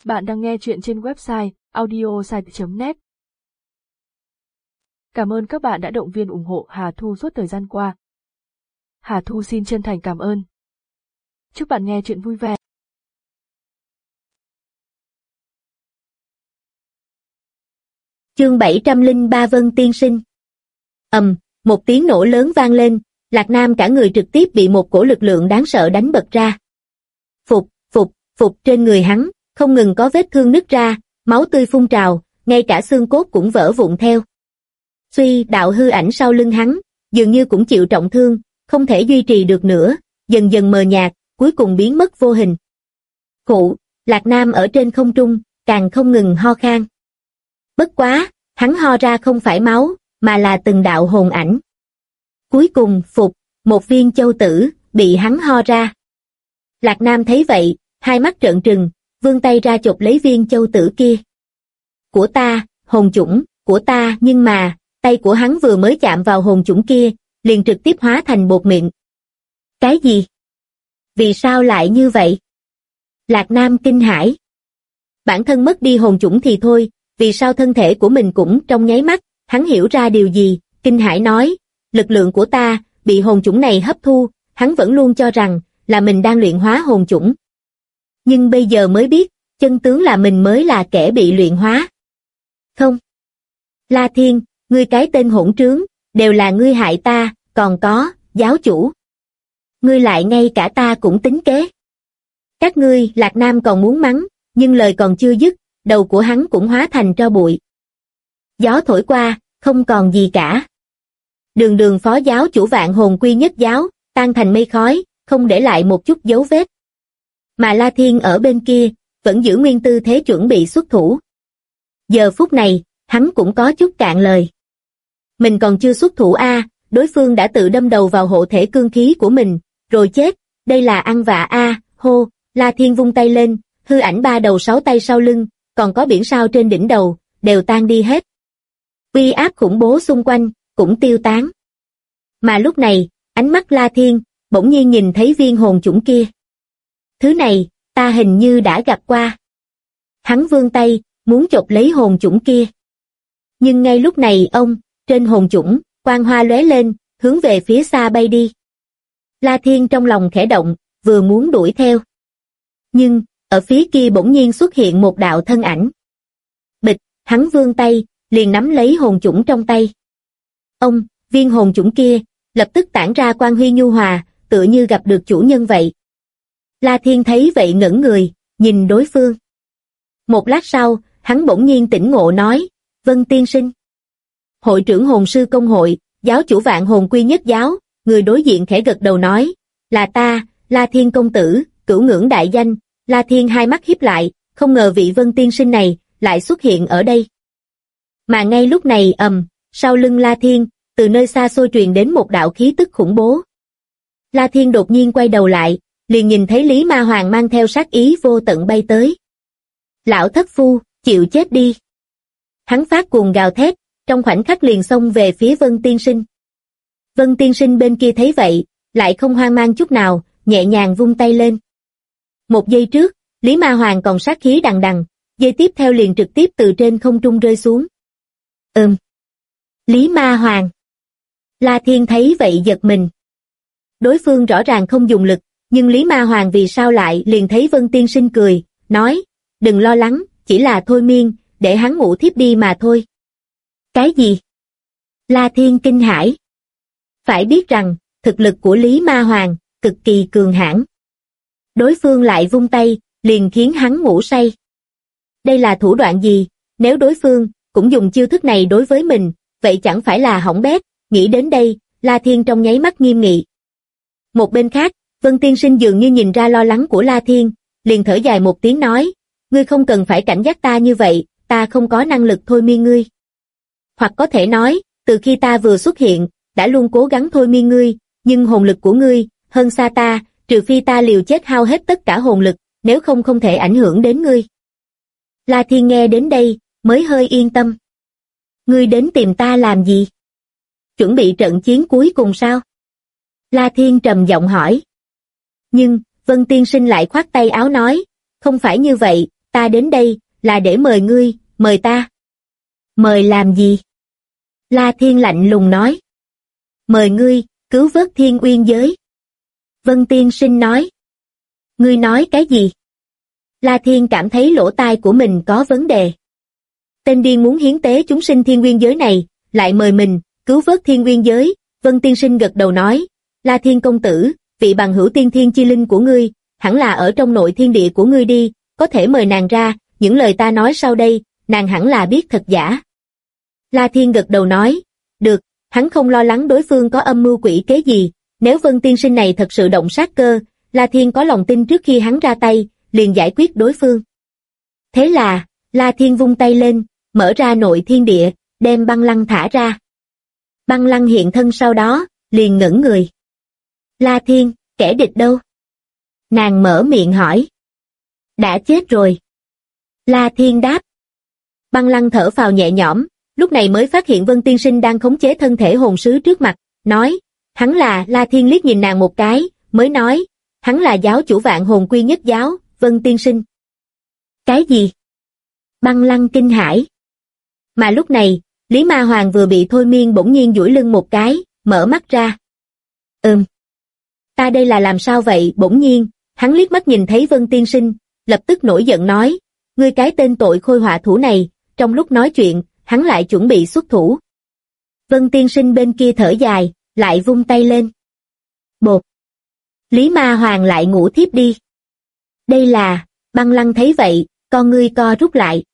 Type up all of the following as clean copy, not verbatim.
Bạn đang nghe chuyện trên website audiosite.net. Cảm ơn các bạn đã động viên ủng hộ Hà Thu suốt thời gian qua. Hà Thu xin chân thành cảm ơn. Chúc bạn nghe chuyện vui vẻ. Chương 703 Vân Tiên Sinh. Một tiếng nổ lớn vang lên, Lạc Nam cả người trực tiếp bị một cổ lực lượng đáng sợ đánh bật ra. Phục trên người hắn, không ngừng có vết thương nứt ra, máu tươi phun trào, ngay cả xương cốt cũng vỡ vụn theo. Suy đạo hư ảnh sau lưng hắn, dường như cũng chịu trọng thương, không thể duy trì được nữa, dần dần mờ nhạt, cuối cùng biến mất vô hình. Khụ, Lạc Nam ở trên không trung, càng không ngừng ho khan. Bất quá, hắn ho ra không phải máu, mà là từng đạo hồn ảnh. Cuối cùng, một viên châu tử, bị hắn ho ra. Lạc Nam thấy vậy, hai mắt trợn trừng, vươn tay ra chộp lấy viên châu tử kia. Của ta, hồn chủng, của ta, nhưng mà, tay của hắn vừa mới chạm vào hồn chủng kia, liền trực tiếp hóa thành bột mịn. Cái gì? Vì sao lại như vậy? Lạc Nam kinh hãi. Bản thân mất đi hồn chủng thì thôi, vì sao thân thể của mình cũng trong nháy mắt, hắn hiểu ra điều gì, kinh hãi nói, lực lượng của ta, bị hồn chủng này hấp thu, hắn vẫn luôn cho rằng, là mình đang luyện hóa hồn chủng. Nhưng bây giờ mới biết, chân tướng là mình mới là kẻ bị luyện hóa. Không. La Thiên, ngươi cái tên hỗn trướng, đều là ngươi hại ta, còn có, giáo chủ. Ngươi lại ngay cả ta cũng tính kế. Các ngươi, Lạc Nam còn muốn mắng, nhưng lời còn chưa dứt, đầu của hắn cũng hóa thành tro bụi. Gió thổi qua, không còn gì cả. Đường phó giáo chủ Vạn Hồn Quy Nhất Giáo, tan thành mây khói, không để lại một chút dấu vết. Mà La Thiên ở bên kia, vẫn giữ nguyên tư thế chuẩn bị xuất thủ. Giờ phút này, hắn cũng có chút cạn lời. Mình còn chưa xuất thủ đối phương đã tự đâm đầu vào hộ thể cương khí của mình, rồi chết, đây là ăn vạ hô, La Thiên vung tay lên, hư ảnh ba đầu sáu tay sau lưng, còn có biển sao trên đỉnh đầu, đều tan đi hết. Uy áp khủng bố xung quanh, cũng tiêu tán. Mà lúc này, ánh mắt La Thiên, bỗng nhiên nhìn thấy viên hồn chủng kia. Thứ này, ta hình như đã gặp qua. Hắn vươn tay, muốn chộp lấy hồn chủng kia. Nhưng ngay lúc này trên hồn chủng, quang hoa lóe lên, hướng về phía xa bay đi. La Thiên trong lòng khẽ động, vừa muốn đuổi theo. Nhưng, ở phía kia bỗng nhiên xuất hiện một đạo thân ảnh. Bịch, hắn vươn tay, liền nắm lấy hồn chủng trong tay. Viên hồn chủng kia, lập tức tản ra quang huy nhu hòa, tựa như gặp được chủ nhân vậy. La Thiên thấy vậy ngẩn người, nhìn đối phương. Một lát sau, hắn bỗng nhiên tỉnh ngộ nói, Vân Tiên Sinh. Hội trưởng hồn sư công hội, giáo chủ Vạn Hồn Quy Nhất Giáo, người đối diện khẽ gật đầu nói, là ta, La Thiên công tử, cửu ngưỡng đại danh. La Thiên hai mắt híp lại, không ngờ vị Vân Tiên Sinh này, lại xuất hiện ở đây. Mà ngay lúc này sau lưng La Thiên, từ nơi xa xôi truyền đến một đạo khí tức khủng bố. La Thiên đột nhiên quay đầu lại, liền nhìn thấy Lý Ma Hoàng mang theo sát ý vô tận bay tới. Lão thất phu, chịu chết đi. Hắn phát cuồng gào thét, trong khoảnh khắc liền xông về phía Vân Tiên Sinh. Vân Tiên Sinh bên kia thấy vậy, lại không hoang mang chút nào, nhẹ nhàng vung tay lên. Một giây trước, Lý Ma Hoàng còn sát khí đằng đằng, giây tiếp theo liền trực tiếp từ trên không trung rơi xuống. Lý Ma Hoàng. La Thiên thấy vậy giật mình. Đối phương rõ ràng không dùng lực, nhưng Lý Ma Hoàng vì sao lại liền thấy Vân Tiên Sinh cười, nói, đừng lo lắng, chỉ là thôi miên, để hắn ngủ thiếp đi mà thôi. Cái gì? La Thiên kinh hãi. Phải biết rằng, thực lực của Lý Ma Hoàng, cực kỳ cường hãn. Đối phương lại vung tay, liền khiến hắn ngủ say. Đây là thủ đoạn gì? Nếu đối phương, cũng dùng chiêu thức này đối với mình, vậy chẳng phải là hỏng bét. Nghĩ đến đây, La Thiên trong nháy mắt nghiêm nghị. Một bên khác, Vân Tiên Sinh dường như nhìn ra lo lắng của La Thiên, liền thở dài một tiếng nói, ngươi không cần phải cảnh giác ta như vậy, ta không có năng lực thôi miên ngươi. Hoặc có thể nói, từ khi ta vừa xuất hiện, đã luôn cố gắng thôi miên ngươi, nhưng hồn lực của ngươi, hơn xa ta, trừ phi ta liều chết hao hết tất cả hồn lực, nếu không thể ảnh hưởng đến ngươi. La Thiên nghe đến đây, mới hơi yên tâm. Ngươi đến tìm ta làm gì? Chuẩn bị trận chiến cuối cùng sao? La Thiên trầm giọng hỏi. Nhưng, Vân Tiên Sinh lại khoát tay áo nói, không phải như vậy, ta đến đây, là để mời ngươi, mời ta. Mời làm gì? La Thiên lạnh lùng nói. Mời ngươi, cứu vớt Thiên Uyên giới. Vân Tiên Sinh nói. Ngươi nói cái gì? La Thiên cảm thấy lỗ tai của mình có vấn đề. Tên điên muốn hiến tế chúng sinh Thiên Uyên giới này, lại mời mình, cứu vớt Thiên Uyên giới. Vân Tiên Sinh gật đầu nói. La Thiên công tử, vị bằng hữu tiên thiên chi linh của ngươi, hẳn là ở trong nội thiên địa của ngươi đi, có thể mời nàng ra, những lời ta nói sau đây, nàng hẳn là biết thật giả. La Thiên gật đầu nói. Được, hắn không lo lắng đối phương có âm mưu quỷ kế gì, nếu Vân Tiên Sinh này thật sự động sát cơ, La Thiên có lòng tin trước khi hắn ra tay, liền giải quyết đối phương. Thế là, La Thiên vung tay lên, mở ra nội thiên địa, đem Băng Lăng thả ra. Băng Lăng hiện thân sau đó, liền ngẩn người. La Thiên, kẻ địch đâu? Nàng mở miệng hỏi. Đã chết rồi. La Thiên đáp. Băng Lăng thở phào nhẹ nhõm, lúc này mới phát hiện Vân Tiên Sinh đang khống chế thân thể hồn sứ trước mặt, nói, hắn là. La Thiên liếc nhìn nàng một cái, mới nói, hắn là giáo chủ Vạn Hồn Quy Nhất giáo, Vân Tiên Sinh. Cái gì? Băng Lăng kinh hãi. Mà lúc này, Lý Ma Hoàng vừa bị thôi miên bỗng nhiên duỗi lưng một cái, mở mắt ra. Ta đây là làm sao vậy? Bỗng nhiên, hắn liếc mắt nhìn thấy Vân Tiên Sinh, lập tức nổi giận nói, ngươi cái tên tội khôi họa thủ này, trong lúc nói chuyện, hắn lại chuẩn bị xuất thủ. Vân Tiên Sinh bên kia thở dài, lại vung tay lên. Bột. Lý Ma Hoàng lại ngủ thiếp đi. Đây là, Băng Lăng thấy vậy, con ngươi co rút lại.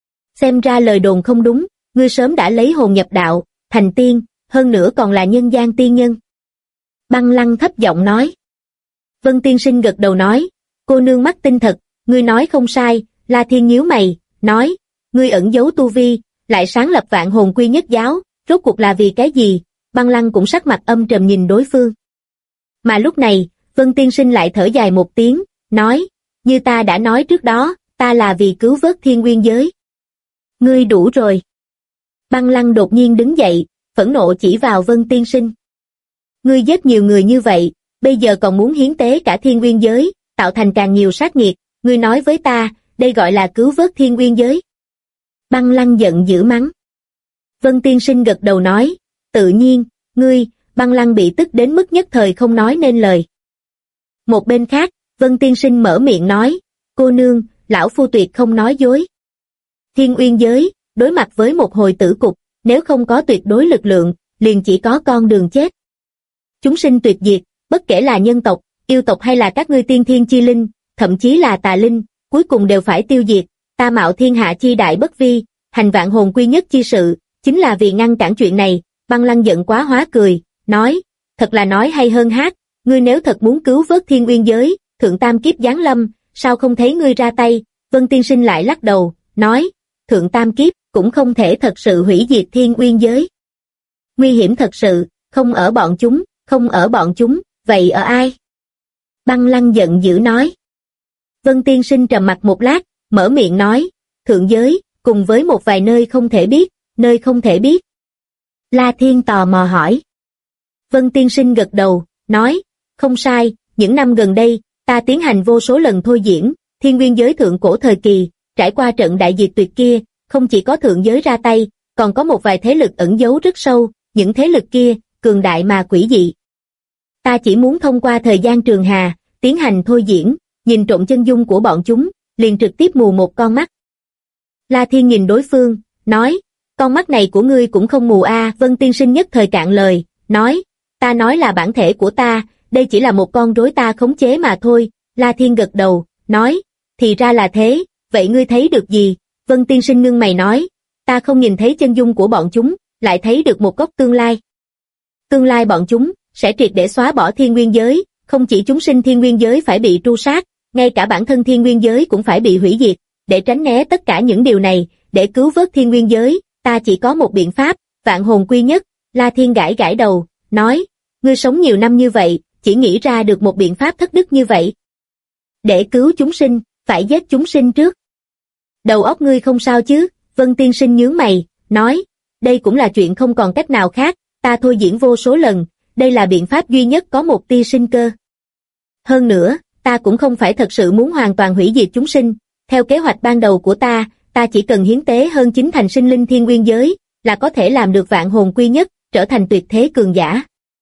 Xem ra lời đồn không đúng, ngươi sớm đã lấy hồn nhập đạo, thành tiên, hơn nữa còn là nhân gian tiên nhân. Băng Lăng thấp giọng nói. Vân Tiên Sinh gật đầu nói, cô nương mắt tinh thật, ngươi nói không sai. La Thiên nhíu mày, nói, ngươi ẩn giấu tu vi, lại sáng lập Vạn Hồn Quy Nhất giáo, rốt cuộc là vì cái gì? Băng Lăng cũng sắc mặt âm trầm nhìn đối phương. Mà lúc này, Vân Tiên Sinh lại thở dài một tiếng, nói, như ta đã nói trước đó, ta là vì cứu vớt Thiên Uyên giới. Ngươi đủ rồi. Băng Lăng đột nhiên đứng dậy, phẫn nộ chỉ vào Vân Tiên Sinh. Ngươi giết nhiều người như vậy, bây giờ còn muốn hiến tế cả Thiên Uyên giới, tạo thành càng nhiều sát nghiệt, ngươi nói với ta, đây gọi là cứu vớt Thiên Uyên giới. Băng Lăng giận dữ mắng. Vân Tiên Sinh gật đầu nói, tự nhiên, ngươi. Băng Lăng bị tức đến mức nhất thời không nói nên lời. Một bên khác, Vân Tiên Sinh mở miệng nói, cô nương, lão phu tuyệt không nói dối. Thiên Uyên giới, đối mặt với một hồi tử cục, nếu không có tuyệt đối lực lượng, liền chỉ có con đường chết. Chúng sinh tuyệt diệt, bất kể là nhân tộc, yêu tộc hay là các ngươi tiên thiên chi linh, thậm chí là tà linh, cuối cùng đều phải tiêu diệt. Ta mạo thiên hạ chi đại bất vi, hành Vạn Hồn Quy Nhất chi sự, chính là vì ngăn cản chuyện này. Băng Lăng giận quá hóa cười, nói, thật là nói hay hơn hát, ngươi nếu thật muốn cứu vớt Thiên Uyên giới, Thượng Tam Kiếp giáng lâm, sao không thấy ngươi ra tay? Vân Tiên Sinh lại lắc đầu, nói, Thượng Tam Kiếp cũng không thể thật sự hủy diệt Thiên Uyên giới. Nguy hiểm thật sự, không ở bọn chúng, không ở bọn chúng, vậy ở ai? Băng Lăng giận dữ nói. Vân Tiên Sinh trầm mặt một lát, mở miệng nói, thượng giới, cùng với một vài nơi không thể biết, nơi không thể biết. La Thiên tò mò hỏi. Vân Tiên Sinh gật đầu, nói, không sai, những năm gần đây, ta tiến hành vô số lần thôi diễn, Thiên Uyên giới thượng cổ thời kỳ, trải qua trận đại diệt tuyệt kia, không chỉ có thượng giới ra tay, còn có một vài thế lực ẩn giấu rất sâu, những thế lực kia, cường đại mà quỷ dị. Ta chỉ muốn thông qua thời gian trường hà, tiến hành thôi diễn, nhìn trộm chân dung của bọn chúng, liền trực tiếp mù một con mắt. La Thiên nhìn đối phương, nói, con mắt này của ngươi cũng không mù a. Vân Tiên Sinh nhất thời cạn lời, nói, ta nói là bản thể của ta, đây chỉ là một con rối ta khống chế mà thôi. La Thiên gật đầu, nói, thì ra là thế, vậy ngươi thấy được gì? Vân Tiên Sinh ngưng mày nói, ta không nhìn thấy chân dung của bọn chúng, lại thấy được một góc tương lai. Tương lai bọn chúng sẽ triệt để xóa bỏ Thiên Nguyên giới, không chỉ chúng sinh Thiên Nguyên giới phải bị tru sát, ngay cả bản thân Thiên Nguyên giới cũng phải bị hủy diệt. Để tránh né tất cả những điều này, để cứu vớt Thiên Nguyên giới, ta chỉ có một biện pháp, Vạn Hồn Quy Nhất. La Thiên gãi gãi đầu, nói, ngươi sống nhiều năm như vậy, chỉ nghĩ ra được một biện pháp thất đức như vậy. Để cứu chúng sinh, phải giết chúng sinh trước. Đầu óc ngươi không sao chứ? Vân Tiên Sinh nhướng mày, nói, đây cũng là chuyện không còn cách nào khác, ta thôi diễn vô số lần, đây là biện pháp duy nhất có một tia sinh cơ. Hơn nữa, ta cũng không phải thật sự muốn hoàn toàn hủy diệt chúng sinh, theo kế hoạch ban đầu của ta chỉ cần hiến tế hơn 9 thành sinh linh thiên nguyên giới, là có thể làm được vạn hồn quy nhất, trở thành tuyệt thế cường giả.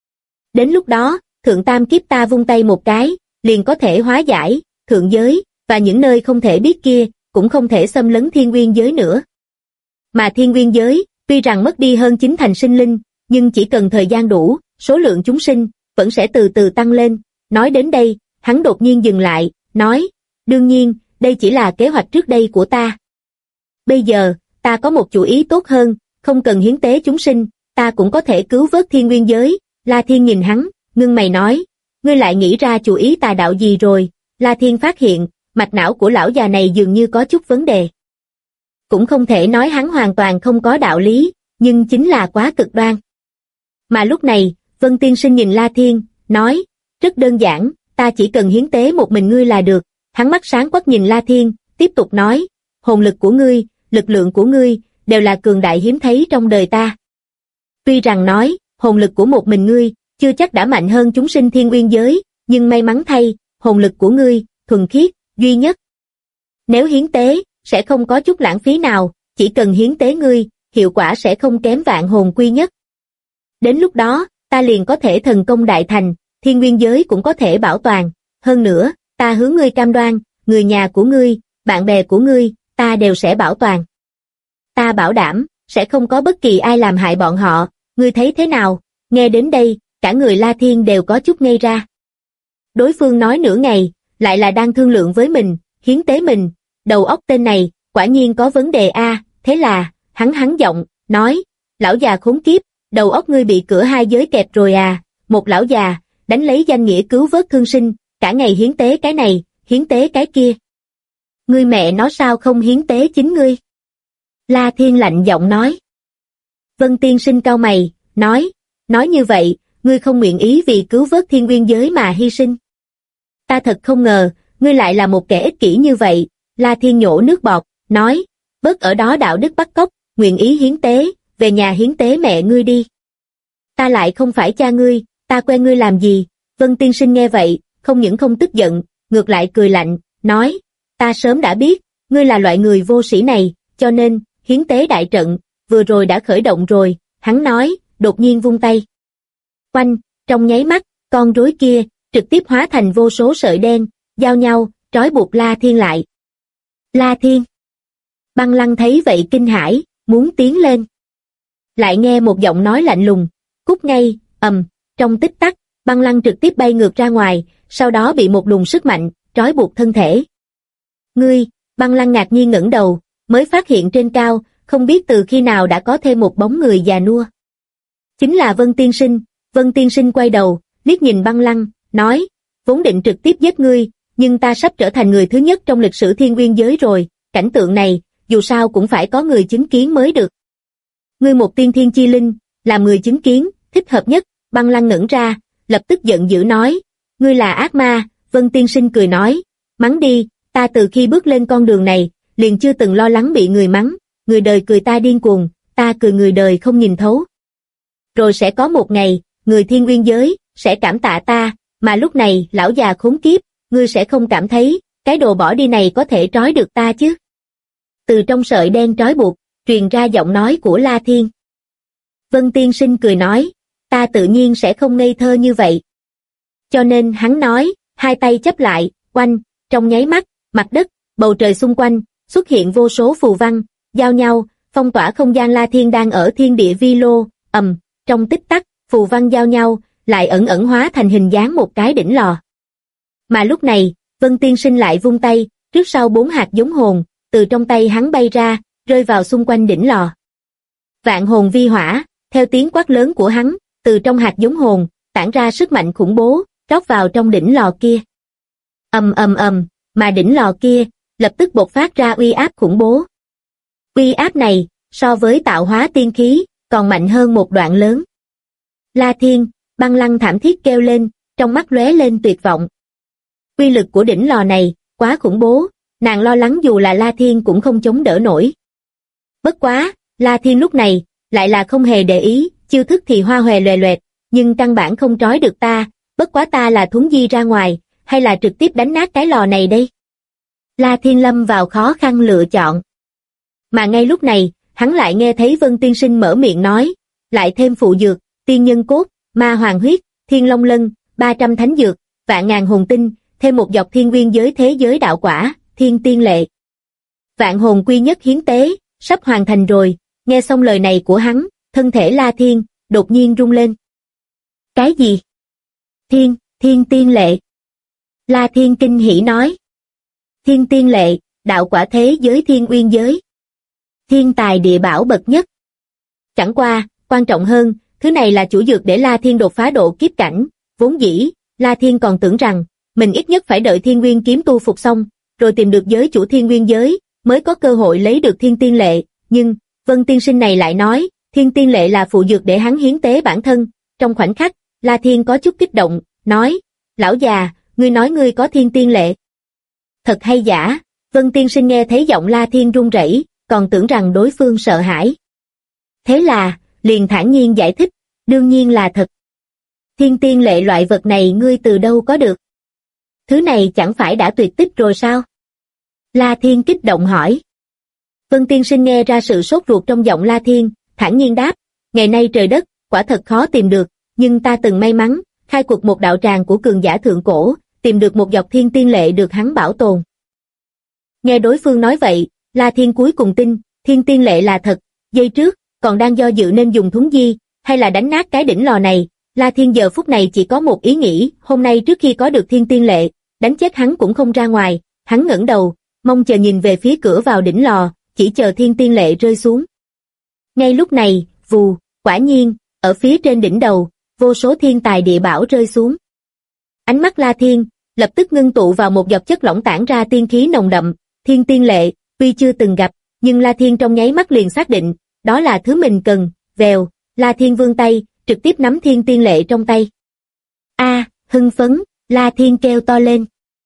Đến lúc đó, thượng tam kiếp ta vung tay một cái, liền có thể hóa giải, thượng giới, và những nơi không thể biết kia, cũng không thể xâm lấn thiên nguyên giới nữa. Mà thiên nguyên giới, tuy rằng mất đi hơn 9 thành sinh linh, nhưng chỉ cần thời gian đủ, số lượng chúng sinh, vẫn sẽ từ từ tăng lên. Nói đến đây, hắn đột nhiên dừng lại, nói, đương nhiên, đây chỉ là kế hoạch trước đây của ta. Bây giờ, ta có một chủ ý tốt hơn, không cần hiến tế chúng sinh, ta cũng có thể cứu vớt thiên nguyên giới. La Thiên nhìn hắn, ngưng mày nói, ngươi lại nghĩ ra chủ ý tà đạo gì rồi? La Thiên phát hiện, mạch não của lão già này dường như có chút vấn đề. Cũng không thể nói hắn hoàn toàn không có đạo lý, nhưng chính là quá cực đoan. Mà lúc này, Vân Tiên Sinh nhìn La Thiên, nói, rất đơn giản, ta chỉ cần hiến tế một mình ngươi là được. Hắn mắt sáng quắc nhìn La Thiên, tiếp tục nói, hồn lực của ngươi, lực lượng của ngươi, đều là cường đại hiếm thấy trong đời ta. Tuy rằng nói, hồn lực của một mình ngươi, chưa chắc đã mạnh hơn chúng sinh thiên nguyên giới, nhưng may mắn thay, hồn lực của ngươi, thuần khiết, duy nhất. Nếu hiến tế, sẽ không có chút lãng phí nào, chỉ cần hiến tế ngươi, hiệu quả sẽ không kém vạn hồn quy nhất. Đến lúc đó, ta liền có thể thần công đại thành, thiên nguyên giới cũng có thể bảo toàn. Hơn nữa, ta hướng ngươi cam đoan, người nhà của ngươi, bạn bè của ngươi, ta đều sẽ bảo toàn. Ta bảo đảm, sẽ không có bất kỳ ai làm hại bọn họ, ngươi thấy thế nào? Nghe đến đây, cả người La Thiên đều có chút ngây ra. Đối phương nói nửa ngày, lại là đang thương lượng với mình, hiến tế mình, đầu óc tên này, quả nhiên có vấn đề a. Thế là, hắn giọng, nói, lão già khốn kiếp, đầu óc ngươi bị cửa hai giới kẹp rồi à, một lão già, đánh lấy danh nghĩa cứu vớt thương sinh, cả ngày hiến tế cái này, hiến tế cái kia. Ngươi mẹ nó sao không hiến tế chính ngươi? La Thiên lạnh giọng nói. Vân Tiên Sinh cau mày, nói như vậy, ngươi không nguyện ý vì cứu vớt thiên nguyên giới mà hy sinh. Ta thật không ngờ, ngươi lại là một kẻ ích kỷ như vậy. La Thiên nhổ nước bọt, nói, bớt ở đó đạo đức bắt cóc, nguyện ý hiến tế, về nhà hiến tế mẹ ngươi đi. Ta lại không phải cha ngươi, ta quen ngươi làm gì? Vân Tiên Sinh nghe vậy, không những không tức giận, ngược lại cười lạnh, nói, ta sớm đã biết, ngươi là loại người vô sĩ này, cho nên, hiến tế đại trận, vừa rồi đã khởi động rồi. Hắn nói, đột nhiên vung tay. Oanh, trong nháy mắt, con rối kia, trực tiếp hóa thành vô số sợi đen, giao nhau, trói buộc La Thiên lại. La Thiên! Băng Lăng thấy vậy kinh hãi, muốn tiến lên. Lại nghe một giọng nói lạnh lùng, cút ngay, trong tích tắc, Băng Lăng trực tiếp bay ngược ra ngoài, sau đó bị một luồng sức mạnh, trói buộc thân thể. Ngươi, Băng Lăng ngạc nhiên ngẩng đầu, mới phát hiện trên cao, không biết từ khi nào đã có thêm một bóng người già nua. Chính là Vân Tiên Sinh. Vân Tiên Sinh quay đầu, liếc nhìn Băng Lăng, nói, vốn định trực tiếp giết ngươi, nhưng ta sắp trở thành người thứ nhất trong lịch sử thiên nguyên giới rồi, cảnh tượng này, dù sao cũng phải có người chứng kiến mới được. Ngươi một tiên thiên chi linh, làm người chứng kiến, thích hợp nhất. Băng Lăng ngẩn ra, lập tức giận dữ nói, ngươi là ác ma. Vân Tiên Sinh cười nói, mắng đi, ta từ khi bước lên con đường này, liền chưa từng lo lắng bị người mắng, người đời cười ta điên cuồng, ta cười người đời không nhìn thấu. Rồi sẽ có một ngày, người thiên nguyên giới, sẽ cảm tạ ta, mà lúc này, lão già khốn kiếp, ngươi sẽ không cảm thấy, cái đồ bỏ đi này có thể trói được ta chứ. Từ trong sợi đen trói buộc, truyền ra giọng nói của La Thiên. Vân Tiên Sinh cười nói, ta tự nhiên sẽ không ngây thơ như vậy. Cho nên hắn nói, hai tay chấp lại, oanh, trong nháy mắt, mặt đất, bầu trời xung quanh, xuất hiện vô số phù văn, giao nhau, phong tỏa không gian. La Thiên đang ở thiên địa vi lô, trong tích tắc, phù văn giao nhau, lại ẩn hóa thành hình dáng một cái đỉnh lò. Mà lúc này, Vân Tiên Sinh lại vung tay, trước sau 4 hạt giống hồn, từ trong tay hắn bay ra, rơi vào xung quanh đỉnh lò. Vạn hồn vi hỏa, theo tiếng quát lớn của hắn, từ trong hạt giống hồn, tản ra sức mạnh khủng bố, rót vào trong đỉnh lò kia. Mà đỉnh lò kia, lập tức bộc phát ra uy áp khủng bố. Uy áp này, so với tạo hóa tiên khí, còn mạnh hơn một đoạn lớn. La Thiên, Băng Lăng thảm thiết kêu lên, trong mắt lóe lên tuyệt vọng. Uy lực của đỉnh lò này, quá khủng bố, nàng lo lắng dù là La Thiên cũng không chống đỡ nổi. Bất quá, La Thiên lúc này, lại là không hề để ý, chiêu thức thì hoa hòe loè loẹt, nhưng căn bản không trói được ta, bất quá ta là thuấn di ra ngoài, hay là trực tiếp đánh nát cái lò này đây? La Thiên lâm vào khó khăn lựa chọn. Mà ngay lúc này, hắn lại nghe thấy Vân Tiên Sinh mở miệng nói, lại thêm phụ dược, tiên nhân cốt, ma hoàng huyết, thiên long lân, 300 thánh dược, vạn ngàn hồn tinh, thêm một dọc thiên nguyên giới thế giới đạo quả, thiên tiên lệ. Vạn hồn quy nhất hiến tế, sắp hoàn thành rồi. Nghe xong lời này của hắn, thân thể La Thiên đột nhiên rung lên. Cái gì? Thiên tiên lệ. La Thiên kinh hỉ nói. Thiên tiên lệ, đạo quả thế giới thiên uyên giới. Thiên tài địa bảo bậc nhất. Chẳng qua, quan trọng hơn, thứ này là chủ dược để La Thiên đột phá độ kiếp cảnh. Vốn dĩ, La Thiên còn tưởng rằng, mình ít nhất phải đợi thiên nguyên kiếm tu phục xong, rồi tìm được giới chủ thiên nguyên giới, mới có cơ hội lấy được thiên tiên lệ. Nhưng, Vân tiên sinh này lại nói, thiên tiên lệ là phụ dược để hắn hiến tế bản thân. Trong khoảnh khắc, La Thiên có chút kích động, nói, lão già, ngươi nói ngươi có thiên tiên lệ. Thật hay giả? Vân tiên sinh nghe thấy giọng La Thiên run rẩy, còn tưởng rằng đối phương sợ hãi. Thế là, liền thản nhiên giải thích, đương nhiên là thật. Thiên tiên lệ loại vật này ngươi từ đâu có được? Thứ này chẳng phải đã tuyệt tích rồi sao? La Thiên kích động hỏi. Vân tiên sinh nghe ra sự sốt ruột trong giọng La Thiên, thản nhiên đáp, ngày nay trời đất, quả thật khó tìm được, nhưng ta từng may mắn, khai quật một đạo tràng của cường giả thượng cổ, tìm được một dọc thiên tiên lệ được hắn bảo tồn. Nghe đối phương nói vậy, La Thiên cuối cùng tin, thiên tiên lệ là thật. Giây trước, còn đang do dự nên dùng thúng di, hay là đánh nát cái đỉnh lò này. La Thiên giờ phút này chỉ có một ý nghĩ, hôm nay trước khi có được thiên tiên lệ, đánh chết hắn cũng không ra ngoài. Hắn ngẩng đầu, mong chờ nhìn về phía cửa vào đỉnh lò, chỉ chờ thiên tiên lệ rơi xuống. Ngay lúc này, vù, quả nhiên, ở phía trên đỉnh đầu, vô số thiên tài địa bảo rơi xuống. Ánh mắt La Thiên lập tức ngưng tụ vào một giọt chất lỏng tản ra tiên khí nồng đậm. Thiên tiên lệ, tuy chưa từng gặp, nhưng La Thiên trong nháy mắt liền xác định, đó là thứ mình cần. Vèo, La Thiên vươn tay, trực tiếp nắm thiên tiên lệ trong tay. Hưng phấn, La Thiên kêu to lên.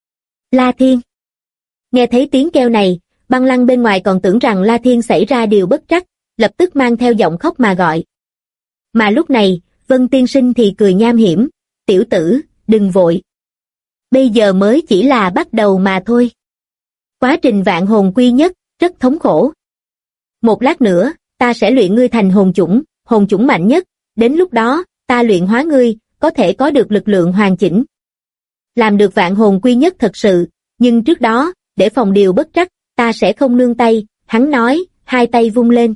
La Thiên. Nghe thấy tiếng kêu này, Băng Lăng bên ngoài còn tưởng rằng La Thiên xảy ra điều bất trắc, lập tức mang theo giọng khóc mà gọi. Mà lúc này, Vân tiên sinh thì cười nham hiểm, tiểu tử, đừng vội. Bây giờ mới chỉ là bắt đầu mà thôi. Quá trình vạn hồn quy nhất, rất thống khổ. Một lát nữa, ta sẽ luyện ngươi thành hồn chủng mạnh nhất, đến lúc đó, ta luyện hóa ngươi, có thể có được lực lượng hoàn chỉnh. Làm được vạn hồn quy nhất thật sự, nhưng trước đó, để phòng điều bất trắc, ta sẽ không nương tay, hắn nói, hai tay vung lên.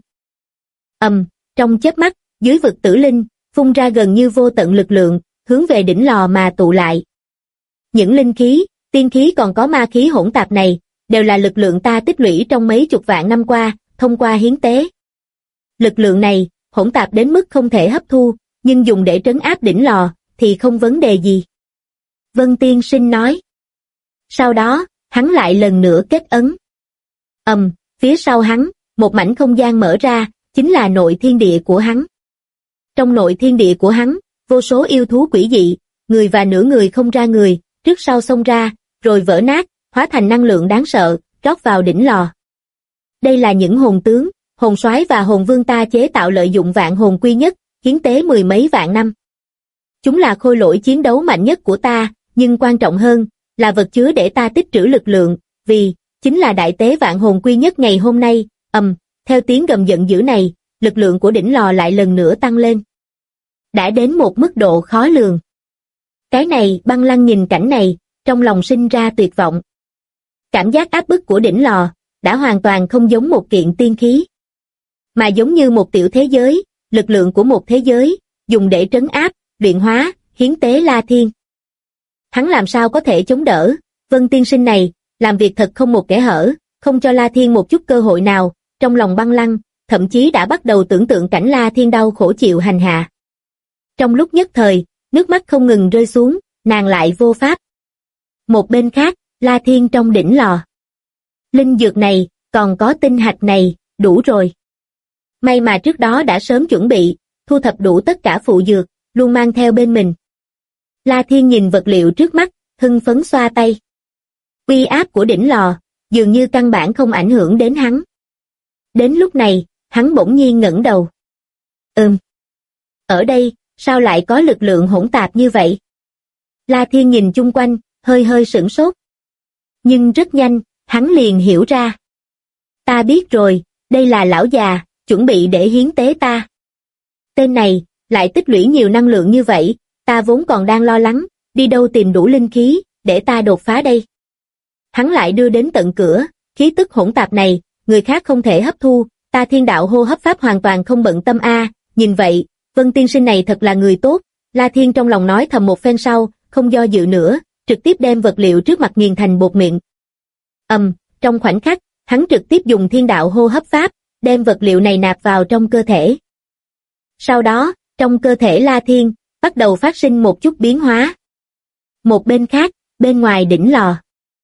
Trong chớp mắt, dưới vực tử linh, phun ra gần như vô tận lực lượng, hướng về đỉnh lò mà tụ lại. Những linh khí, tiên khí còn có ma khí hỗn tạp này, đều là lực lượng ta tích lũy trong mấy chục vạn năm qua, thông qua hiến tế. Lực lượng này, hỗn tạp đến mức không thể hấp thu, nhưng dùng để trấn áp đỉnh lò, thì không vấn đề gì. Vân tiên sinh nói. Sau đó, hắn lại lần nữa kết ấn. Phía sau hắn, một mảnh không gian mở ra, chính là nội thiên địa của hắn. Trong nội thiên địa của hắn, vô số yêu thú quỷ dị, người và nửa người không ra người, trước sau xông ra, rồi vỡ nát, hóa thành năng lượng đáng sợ, rót vào đỉnh lò. Đây là những hồn tướng, hồn soái và hồn vương ta chế tạo lợi dụng vạn hồn quy nhất, hiến tế mười mấy vạn năm. Chúng là khôi lỗi chiến đấu mạnh nhất của ta, nhưng quan trọng hơn, là vật chứa để ta tích trữ lực lượng, vì, chính là đại tế vạn hồn quy nhất ngày hôm nay. Theo tiếng gầm giận dữ này, lực lượng của đỉnh lò lại lần nữa tăng lên. Đã đến một mức độ khó lường. Cái này, Băng Lăng nhìn cảnh này, trong lòng sinh ra tuyệt vọng. Cảm giác áp bức của đỉnh lò, đã hoàn toàn không giống một kiện tiên khí, mà giống như một tiểu thế giới, lực lượng của một thế giới, dùng để trấn áp, luyện hóa, hiến tế La Thiên. Hắn làm sao có thể chống đỡ? Vân tiên sinh này, làm việc thật không một kẽ hở, không cho La Thiên một chút cơ hội nào. Trong lòng Băng Lăng, thậm chí đã bắt đầu tưởng tượng cảnh La Thiên đau khổ chịu hành hạ. Trong lúc nhất thời, nước mắt không ngừng rơi xuống, nàng lại vô pháp. Một bên khác, La Thiên trong đỉnh lò. Linh dược này, còn có tinh hạch này, đủ rồi. May mà trước đó đã sớm chuẩn bị, thu thập đủ tất cả phụ dược, luôn mang theo bên mình. La Thiên nhìn vật liệu trước mắt, hưng phấn xoa tay. Uy áp của đỉnh lò, dường như căn bản không ảnh hưởng đến hắn. Đến lúc này, hắn bỗng nhiên ngẩng đầu. Ở đây, sao lại có lực lượng hỗn tạp như vậy? La Thiên nhìn chung quanh, hơi hơi sửng sốt. Nhưng rất nhanh, hắn liền hiểu ra. Ta biết rồi, đây là lão già, chuẩn bị để hiến tế ta. Tên này, lại tích lũy nhiều năng lượng như vậy, ta vốn còn đang lo lắng, đi đâu tìm đủ linh khí, để ta đột phá đây. Hắn lại đưa đến tận cửa, khí tức hỗn tạp này, người khác không thể hấp thu, ta thiên đạo hô hấp pháp hoàn toàn không bận tâm a. Nhìn vậy, Vân tiên sinh này thật là người tốt. La Thiên trong lòng nói thầm một phen sau, không do dự nữa, trực tiếp đem vật liệu trước mặt nghiền thành bột mịn. Trong khoảnh khắc, hắn trực tiếp dùng thiên đạo hô hấp pháp, đem vật liệu này nạp vào trong cơ thể. Sau đó, trong cơ thể La Thiên, bắt đầu phát sinh một chút biến hóa. Một bên khác, bên ngoài đỉnh lò.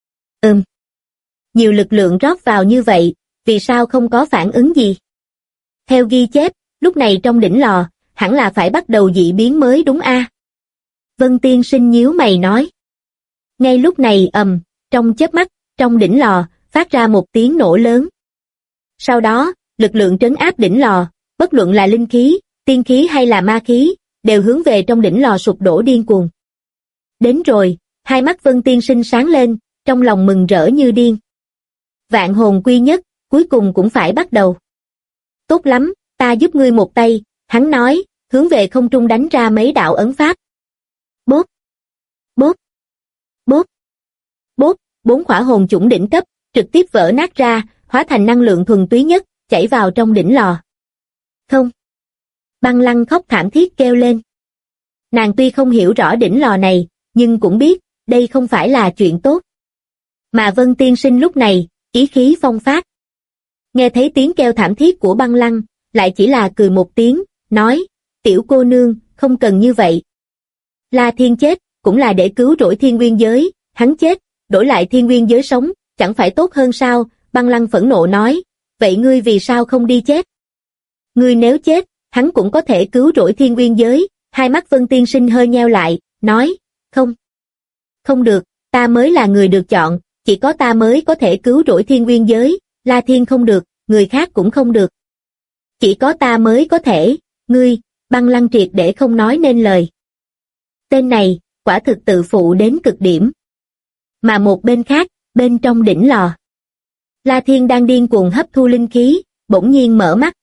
Nhiều lực lượng rót vào như vậy, vì sao không có phản ứng gì? Theo ghi chép, lúc này trong đỉnh lò, hẳn là phải bắt đầu dị biến mới đúng a? Vân tiên sinh nhíu mày nói. Ngay lúc này trong chớp mắt, trong đỉnh lò, phát ra một tiếng nổ lớn. Sau đó, lực lượng trấn áp đỉnh lò, bất luận là linh khí, tiên khí hay là ma khí, đều hướng về trong đỉnh lò sụp đổ điên cuồng. Đến rồi, hai mắt Vân tiên sinh sáng lên, trong lòng mừng rỡ như điên. Vạn hồn quy nhất, cuối cùng cũng phải bắt đầu. Tốt lắm, ta giúp ngươi một tay, hắn nói, hướng về không trung đánh ra mấy đạo ấn pháp. Bốp, bốp, bốp, bốp, 4 khỏa hồn chủng đỉnh cấp, trực tiếp vỡ nát ra, hóa thành năng lượng thuần túy nhất, chảy vào trong đỉnh lò. Không. Băng Lăng khóc thảm thiết kêu lên. Nàng tuy không hiểu rõ đỉnh lò này, nhưng cũng biết, đây không phải là chuyện tốt. Mà Vân tiên sinh lúc này, ý khí phong phát. Nghe thấy tiếng kêu thảm thiết của Băng Lăng, lại chỉ là cười một tiếng, nói, tiểu cô nương, không cần như vậy. La Thiên chết, cũng là để cứu rỗi thiên nguyên giới, hắn chết, đổi lại thiên nguyên giới sống, chẳng phải tốt hơn sao? Băng Lăng phẫn nộ nói, vậy ngươi vì sao không đi chết? Ngươi nếu chết, hắn cũng có thể cứu rỗi thiên nguyên giới. Hai mắt Vân tiên sinh hơi nheo lại, nói, không. Không được, ta mới là người được chọn, chỉ có ta mới có thể cứu rỗi thiên nguyên giới. La Thiên không được, người khác cũng không được. Chỉ có ta mới có thể, ngươi. Băng Lăng triệt để không nói nên lời. Tên này, quả thực tự phụ đến cực điểm. Mà một bên khác, bên trong đỉnh lò, La Thiên đang điên cuồng hấp thu linh khí, bỗng nhiên mở mắt.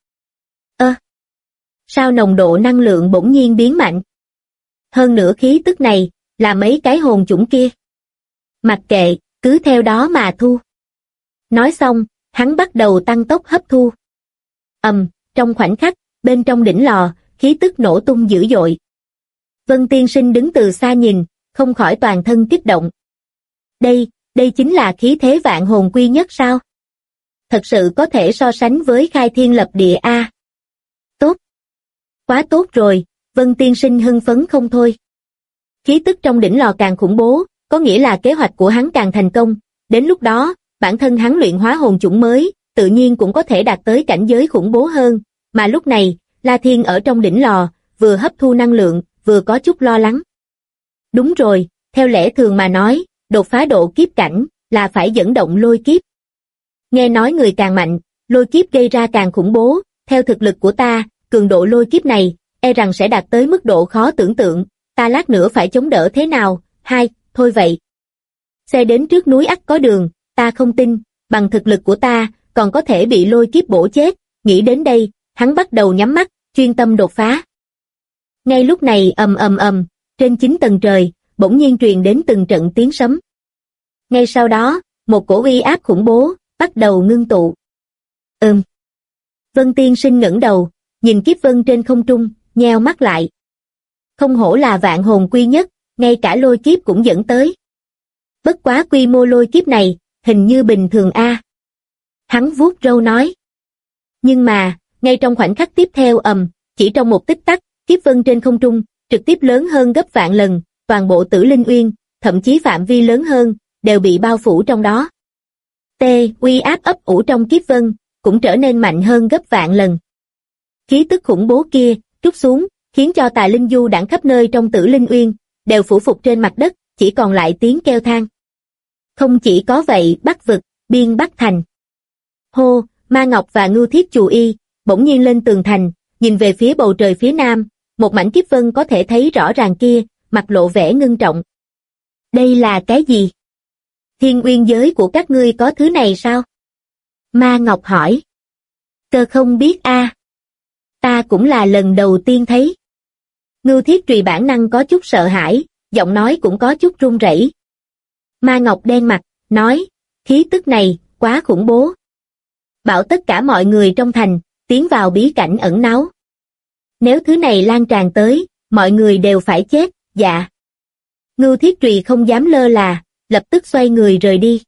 Sao nồng độ năng lượng bỗng nhiên biến mạnh? Hơn nữa khí tức này, là mấy cái hồn chủng kia. Mặc kệ, cứ theo đó mà thu. Nói xong, hắn bắt đầu tăng tốc hấp thu. Trong khoảnh khắc, bên trong đỉnh lò, khí tức nổ tung dữ dội. Vân tiên sinh đứng từ xa nhìn, không khỏi toàn thân kích động. Đây chính là khí thế vạn hồn quy nhất sao? Thật sự có thể so sánh với khai thiên lập địa a. Tốt. Quá tốt rồi, Vân tiên sinh hưng phấn không thôi. Khí tức trong đỉnh lò càng khủng bố, có nghĩa là kế hoạch của hắn càng thành công. Đến lúc đó, bản thân hắn luyện hóa hồn chủng mới, tự nhiên cũng có thể đạt tới cảnh giới khủng bố hơn. Mà lúc này, La Thiên ở trong đỉnh lò, vừa hấp thu năng lượng, vừa có chút lo lắng. Đúng rồi, theo lẽ thường mà nói, đột phá độ kiếp cảnh, là phải dẫn động lôi kiếp. Nghe nói người càng mạnh, lôi kiếp gây ra càng khủng bố, theo thực lực của ta, cường độ lôi kiếp này, e rằng sẽ đạt tới mức độ khó tưởng tượng, ta lát nữa phải chống đỡ thế nào? Thôi vậy. Xe đến trước núi ắt có đường, ta không tin, bằng thực lực của ta, còn có thể bị lôi kiếp bổ chết. Nghĩ đến đây, hắn bắt đầu nhắm mắt, chuyên tâm đột phá. Ngay lúc này trên 9 tầng trời, bỗng nhiên truyền đến từng trận tiếng sấm. Ngay sau đó, một cổ uy áp khủng bố, bắt đầu ngưng tụ. Vân tiên sinh ngẩng đầu, nhìn kiếp vân trên không trung, nheo mắt lại. Không hổ là vạn hồn quy nhất, ngay cả lôi kiếp cũng dẫn tới. Bất quá quy mô lôi kiếp này, hình như bình thường a. Hắn vuốt râu nói. Nhưng mà, ngay trong khoảnh khắc tiếp theo chỉ trong một tích tắc, kiếp vân trên không trung, trực tiếp lớn hơn gấp vạn lần, toàn bộ Tử Linh Uyên, thậm chí phạm vi lớn hơn, đều bị bao phủ trong đó. Uy áp ấp ủ trong kiếp vân, cũng trở nên mạnh hơn gấp vạn lần. Khí tức khủng bố kia, trút xuống, khiến cho tà linh du đãng khắp nơi trong Tử Linh Uyên, đều phủ phục trên mặt đất, chỉ còn lại tiếng kêu than. Không chỉ có vậy, Bắc vực, biên Bắc thành. Hô, Ma Ngọc và Ngưu Thiết Chù Y, bỗng nhiên lên tường thành, nhìn về phía bầu trời phía nam, một mảnh kiếp vân có thể thấy rõ ràng kia, mặt lộ vẻ ngưng trọng. Đây là cái gì? Thiên Uyên giới của các ngươi có thứ này sao? Ma Ngọc hỏi. Cơ không biết a. Ta cũng là lần đầu tiên thấy. Ngưu Thiết Trùy bản năng có chút sợ hãi, giọng nói cũng có chút run rẩy. Ma Ngọc đen mặt, nói, khí tức này, quá khủng bố. Bảo tất cả mọi người trong thành, tiến vào bí cảnh ẩn náu. Nếu thứ này lan tràn tới, mọi người đều phải chết, dạ. Ngưu Thiết Trùy không dám lơ là, lập tức xoay người rời đi.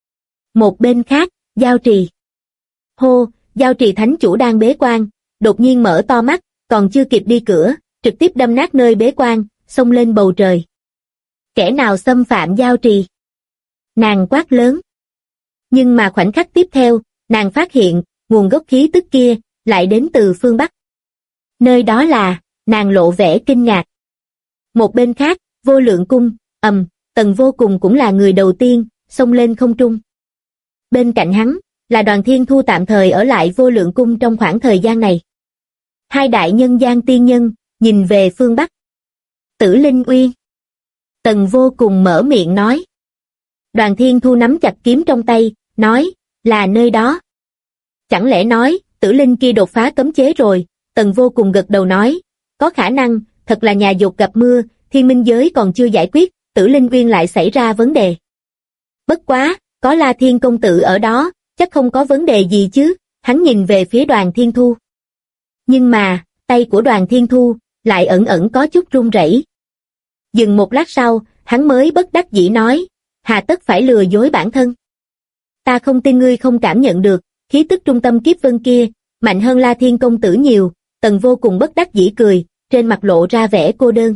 Một bên khác, Giao Trì. Hô, Giao Trì thánh chủ đang bế quan, đột nhiên mở to mắt, còn chưa kịp đi cửa, trực tiếp đâm nát nơi bế quan, xông lên bầu trời. Kẻ nào xâm phạm Giao Trì? Nàng quát lớn. Nhưng mà khoảnh khắc tiếp theo, nàng phát hiện, nguồn gốc khí tức kia, lại đến từ phương Bắc. Nơi đó là, nàng lộ vẻ kinh ngạc. Một bên khác, Vô Lượng Cung, Tần Vô Cùng cũng là người đầu tiên, xông lên không trung. Bên cạnh hắn, là Đoàn Thiên Thu tạm thời ở lại Vô Lượng Cung trong khoảng thời gian này. Hai đại nhân gian tiên nhân, nhìn về phương Bắc. Tử Linh Uyên. Tần Vô Cùng mở miệng nói. Đoàn Thiên Thu nắm chặt kiếm trong tay, nói, là nơi đó. Chẳng lẽ nói, Tử Linh kia đột phá cấm chế rồi? Tần Vô Cùng gật đầu nói, có khả năng, thật là nhà dột gặp mưa, Thiên Minh giới còn chưa giải quyết, Tử Linh Uyên lại xảy ra vấn đề. Bất quá, có La Thiên công tử ở đó, chắc không có vấn đề gì chứ, hắn nhìn về phía Đoàn Thiên Thu. Nhưng mà, tay của Đoàn Thiên Thu, lại ẩn ẩn có chút run rẩy. Dừng một lát sau, hắn mới bất đắc dĩ nói, hà tất phải lừa dối bản thân. Ta không tin ngươi không cảm nhận được, khí tức trung tâm kiếp vân kia, mạnh hơn La Thiên công tử nhiều. Tần Vô Cùng bất đắc dĩ cười, trên mặt lộ ra vẻ cô đơn.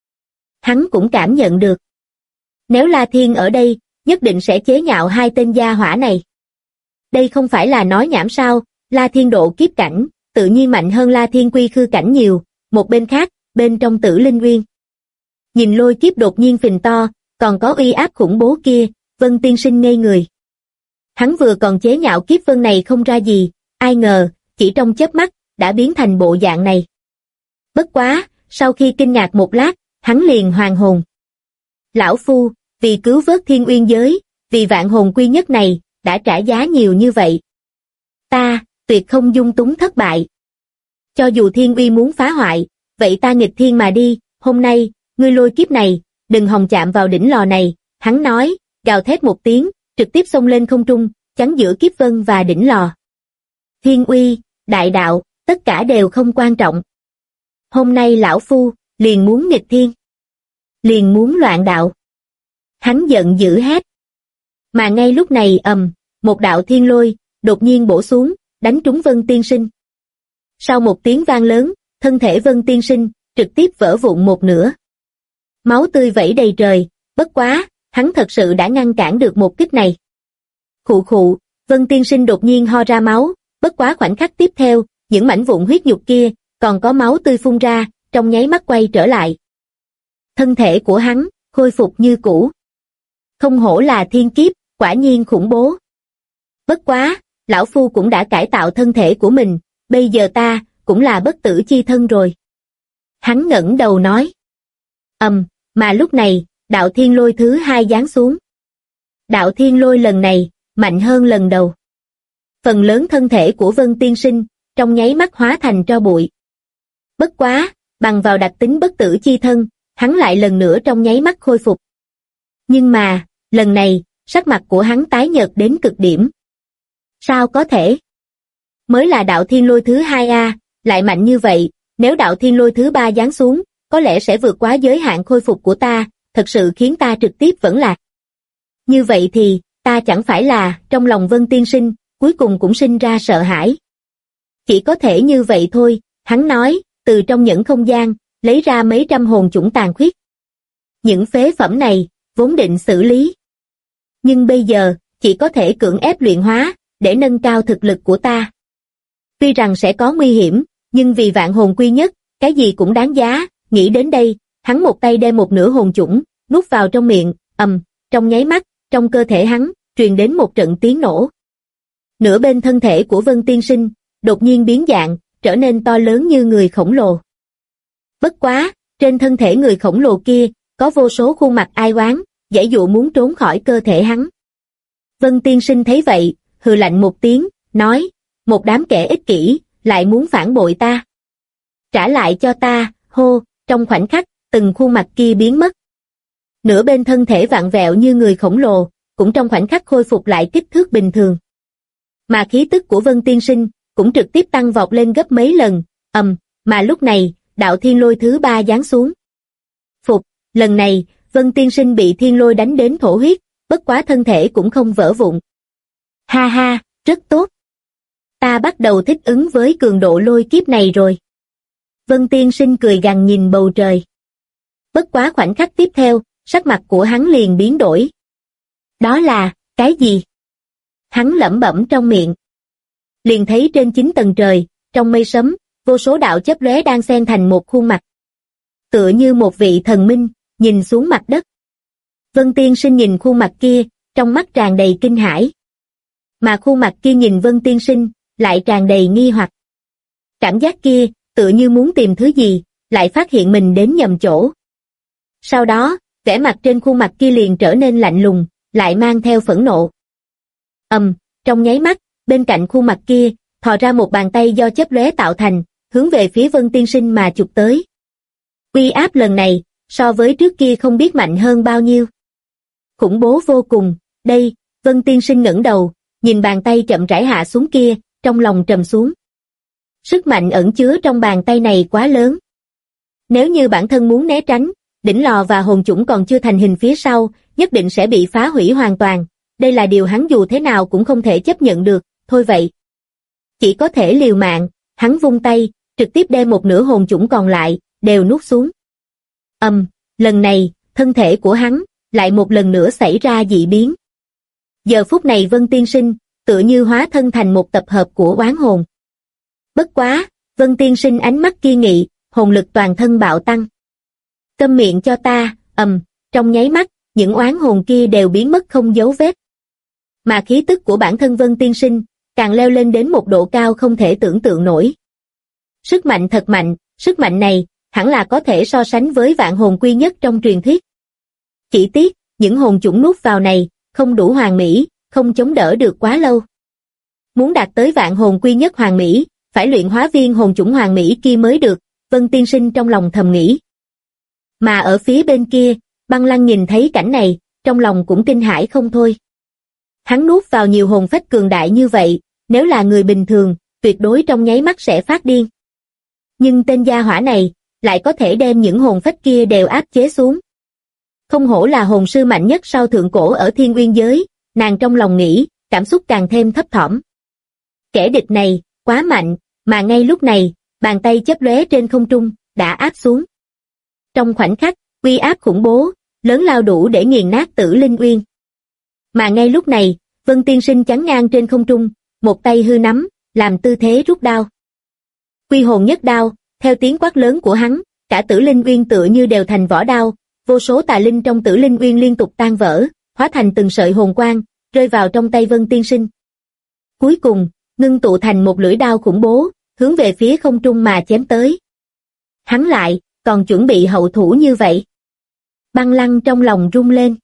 Hắn cũng cảm nhận được. Nếu La Thiên ở đây, nhất định sẽ chế nhạo hai tên gia hỏa này. Đây không phải là nói nhảm sao, La Thiên độ kiếp cảnh, tự nhiên mạnh hơn La Thiên quy khư cảnh nhiều. Một bên khác, bên trong Tử Linh Uyên. Nhìn lôi kiếp đột nhiên phình to, còn có uy áp khủng bố kia, Vân tiên sinh ngây người. Hắn vừa còn chế nhạo kiếp vân này không ra gì, ai ngờ, chỉ trong chớp mắt, đã biến thành bộ dạng này. Bất quá, sau khi kinh ngạc một lát, hắn liền hoàn hồn. Lão Phu, vì cứu vớt Thiên Uyên giới, vì vạn hồn quy nhất này, đã trả giá nhiều như vậy. Ta, tuyệt không dung túng thất bại. Cho dù Thiên Uy muốn phá hoại, vậy ta nghịch thiên mà đi, hôm nay, ngươi lôi kiếp này, đừng hòng chạm vào đỉnh lò này, hắn nói, gào thét một tiếng, trực tiếp xông lên không trung, chắn giữa kiếp vân và đỉnh lò. Thiên Uy, đại đạo, tất cả đều không quan trọng. Hôm nay lão Phu, liền muốn nghịch thiên. Liền muốn loạn đạo. Hắn giận dữ hét. Mà ngay lúc này một đạo thiên lôi, đột nhiên bổ xuống, đánh trúng Vân tiên sinh. Sau một tiếng vang lớn, thân thể Vân tiên sinh, trực tiếp vỡ vụn một nửa. Máu tươi vẩy đầy trời, bất quá, hắn thật sự đã ngăn cản được một kích này. Khụ khụ, Vân tiên sinh đột nhiên ho ra máu, bất quá khoảnh khắc tiếp theo, những mảnh vụn huyết nhục kia, còn có máu tươi phun ra, trong nháy mắt quay trở lại. Thân thể của hắn, khôi phục như cũ. Không hổ là thiên kiếp, quả nhiên khủng bố. Bất quá, lão Phu cũng đã cải tạo thân thể của mình, bây giờ ta, cũng là bất tử chi thân rồi. Hắn ngẩng đầu nói. Mà lúc này, đạo thiên lôi thứ hai giáng xuống. Đạo thiên lôi lần này, mạnh hơn lần đầu. Phần lớn thân thể của Vân tiên sinh, trong nháy mắt hóa thành tro bụi. Bất quá, bằng vào đặc tính bất tử chi thân, hắn lại lần nữa trong nháy mắt khôi phục. Nhưng mà, lần này, sắc mặt của hắn tái nhợt đến cực điểm. Sao có thể? Mới là đạo thiên lôi thứ hai a, lại mạnh như vậy, nếu đạo thiên lôi thứ ba giáng xuống, có lẽ sẽ vượt quá giới hạn khôi phục của ta, thật sự khiến ta trực tiếp vẫn lạc. Như vậy thì, ta chẳng phải là, trong lòng Vân tiên sinh, cuối cùng cũng sinh ra sợ hãi. Chỉ có thể như vậy thôi, hắn nói, từ trong những không gian, lấy ra mấy trăm hồn chủng tàn khuyết. Những phế phẩm này, vốn định xử lý. Nhưng bây giờ, chỉ có thể cưỡng ép luyện hóa, để nâng cao thực lực của ta. Tuy rằng sẽ có nguy hiểm, nhưng vì vạn hồn quy nhất, cái gì cũng đáng giá, nghĩ đến đây, hắn một tay đem một nửa hồn chủng, nuốt vào trong miệng, trong nháy mắt, trong cơ thể hắn, truyền đến một trận tiếng nổ. Nửa bên thân thể của Vân tiên sinh, đột nhiên biến dạng, trở nên to lớn như người khổng lồ. Bất quá, trên thân thể người khổng lồ kia, có vô số khuôn mặt ai oán, giãy dụ muốn trốn khỏi cơ thể hắn. Vân tiên sinh thấy vậy, hừ lạnh một tiếng, nói, một đám kẻ ích kỷ, lại muốn phản bội ta. Trả lại cho ta, hô, trong khoảnh khắc, từng khuôn mặt kia biến mất. Nửa bên thân thể vặn vẹo như người khổng lồ, cũng trong khoảnh khắc khôi phục lại kích thước bình thường. Mà khí tức của Vân tiên sinh, cũng trực tiếp tăng vọt lên gấp mấy lần, mà lúc này, đạo thiên lôi thứ 3 giáng xuống. Phục, lần này, Vân tiên sinh bị thiên lôi đánh đến thổ huyết, bất quá thân thể cũng không vỡ vụn. Ha ha, rất tốt. Ta bắt đầu thích ứng với cường độ lôi kiếp này rồi. Vân tiên sinh cười gằn nhìn bầu trời. Bất quá khoảnh khắc tiếp theo, sắc mặt của hắn liền biến đổi. Đó là, cái gì? Hắn lẩm bẩm trong miệng. Liền thấy trên 9 tầng trời, trong mây sấm, vô số đạo chớp lóe đang xen thành một khuôn mặt. Tựa như một vị thần minh, nhìn xuống mặt đất. Vân tiên sinh nhìn khuôn mặt kia, trong mắt tràn đầy kinh hãi. Mà khuôn mặt kia nhìn Vân tiên sinh, lại tràn đầy nghi hoặc. Cảm giác kia, tựa như muốn tìm thứ gì, lại phát hiện mình đến nhầm chỗ. Sau đó, vẻ mặt trên khuôn mặt kia liền trở nên lạnh lùng, lại mang theo phẫn nộ. Trong nháy mắt, bên cạnh khuôn mặt kia, thò ra một bàn tay do chớp lóe tạo thành, hướng về phía Vân tiên sinh mà chụp tới. Uy áp lần này, so với trước kia không biết mạnh hơn bao nhiêu. Khủng bố vô cùng, đây, Vân tiên sinh ngẩng đầu, nhìn bàn tay chậm rãi hạ xuống kia, trong lòng trầm xuống. Sức mạnh ẩn chứa trong bàn tay này quá lớn. Nếu như bản thân muốn né tránh, đỉnh lò và hồn chủng còn chưa thành hình phía sau, nhất định sẽ bị phá hủy hoàn toàn. Đây là điều hắn dù thế nào cũng không thể chấp nhận được, thôi vậy. Chỉ có thể liều mạng, hắn vung tay, trực tiếp đem một nửa hồn chủng còn lại, đều nuốt xuống. Lần này, thân thể của hắn, lại một lần nữa xảy ra dị biến. Giờ phút này Vân tiên sinh, tựa như hóa thân thành một tập hợp của oán hồn. Bất quá, Vân tiên sinh ánh mắt kiên nghị, hồn lực toàn thân bạo tăng. Câm miệng cho ta, trong nháy mắt, những oán hồn kia đều biến mất không dấu vết. Mà khí tức của bản thân Vân tiên sinh, càng leo lên đến một độ cao không thể tưởng tượng nổi. Sức mạnh thật mạnh, sức mạnh này, hẳn là có thể so sánh với vạn hồn quy nhất trong truyền thuyết. Chỉ tiếc, những hồn chủng nuốt vào này, không đủ hoàn mỹ, không chống đỡ được quá lâu. Muốn đạt tới vạn hồn quy nhất hoàn mỹ, phải luyện hóa viên hồn chủng hoàn mỹ kia mới được, Vân tiên sinh trong lòng thầm nghĩ. Mà ở phía bên kia, Băng Lăng nhìn thấy cảnh này, trong lòng cũng kinh hãi không thôi. Hắn nuốt vào nhiều hồn phách cường đại như vậy, nếu là người bình thường, tuyệt đối trong nháy mắt sẽ phát điên. Nhưng tên gia hỏa này, lại có thể đem những hồn phách kia đều áp chế xuống. Không hổ là hồn sư mạnh nhất sau thượng cổ ở Thiên Uyên giới, nàng trong lòng nghĩ, cảm xúc càng thêm thấp thỏm. Kẻ địch này, quá mạnh, mà ngay lúc này, bàn tay chớp lóe trên không trung, đã áp xuống. Trong khoảnh khắc, uy áp khủng bố, lớn lao đủ để nghiền nát Tử Linh Uyên. Mà ngay lúc này, Vân tiên sinh chắn ngang trên không trung, một tay hư nắm, làm tư thế rút đao. Quy hồn nhất đao, theo tiếng quát lớn của hắn, cả Tử Linh Uyên tựa như đều thành vỏ đao, vô số tà linh trong Tử Linh Uyên liên tục tan vỡ, hóa thành từng sợi hồn quang, rơi vào trong tay Vân tiên sinh. Cuối cùng, ngưng tụ thành một lưỡi đao khủng bố, hướng về phía không trung mà chém tới. Hắn lại, còn chuẩn bị hậu thủ như vậy. Băng Lăng trong lòng rung lên.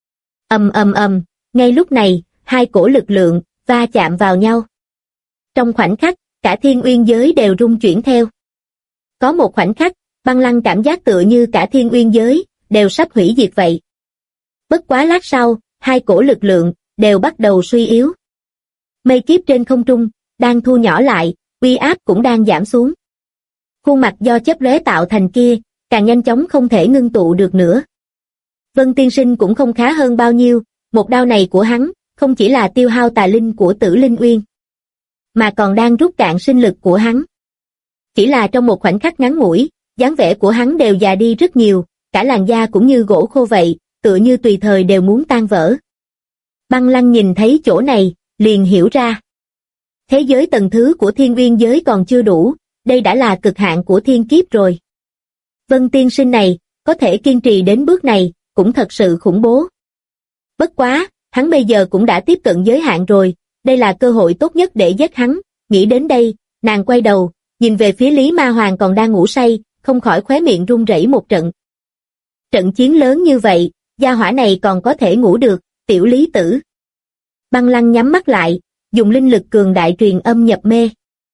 Ngay lúc này, hai cổ lực lượng, va chạm vào nhau. Trong khoảnh khắc, cả Thiên Uyên giới đều rung chuyển theo. Có một khoảnh khắc, Băng Lăng cảm giác tựa như cả Thiên Uyên giới, đều sắp hủy diệt vậy. Bất quá lát sau, hai cổ lực lượng, đều bắt đầu suy yếu. Mây kiếp trên không trung, đang thu nhỏ lại, uy áp cũng đang giảm xuống. Khuôn mặt do chớp lóe tạo thành kia, càng nhanh chóng không thể ngưng tụ được nữa. Vân tiên sinh cũng không khá hơn bao nhiêu, một đao này của hắn, không chỉ là tiêu hao tà linh của Tử Linh Uyên, mà còn đang rút cạn sinh lực của hắn. Chỉ là trong một khoảnh khắc ngắn ngủi, dáng vẻ của hắn đều già đi rất nhiều, cả làn da cũng như gỗ khô vậy, tựa như tùy thời đều muốn tan vỡ. Băng Lăng nhìn thấy chỗ này, liền hiểu ra. Thế giới tầng thứ của Thiên Uyên giới còn chưa đủ, đây đã là cực hạn của thiên kiếp rồi. Vân tiên sinh này, có thể kiên trì đến bước này, cũng thật sự khủng bố. Bất quá, hắn bây giờ cũng đã tiếp cận giới hạn rồi, đây là cơ hội tốt nhất để giết hắn. Nghĩ đến đây, nàng quay đầu, nhìn về phía Lý Ma Hoàng còn đang ngủ say, không khỏi khóe miệng run rẩy một trận. Trận chiến lớn như vậy, gia hỏa này còn có thể ngủ được, tiểu Lý tử. Băng Lăng nhắm mắt lại, dùng linh lực cường đại truyền âm nhập mê.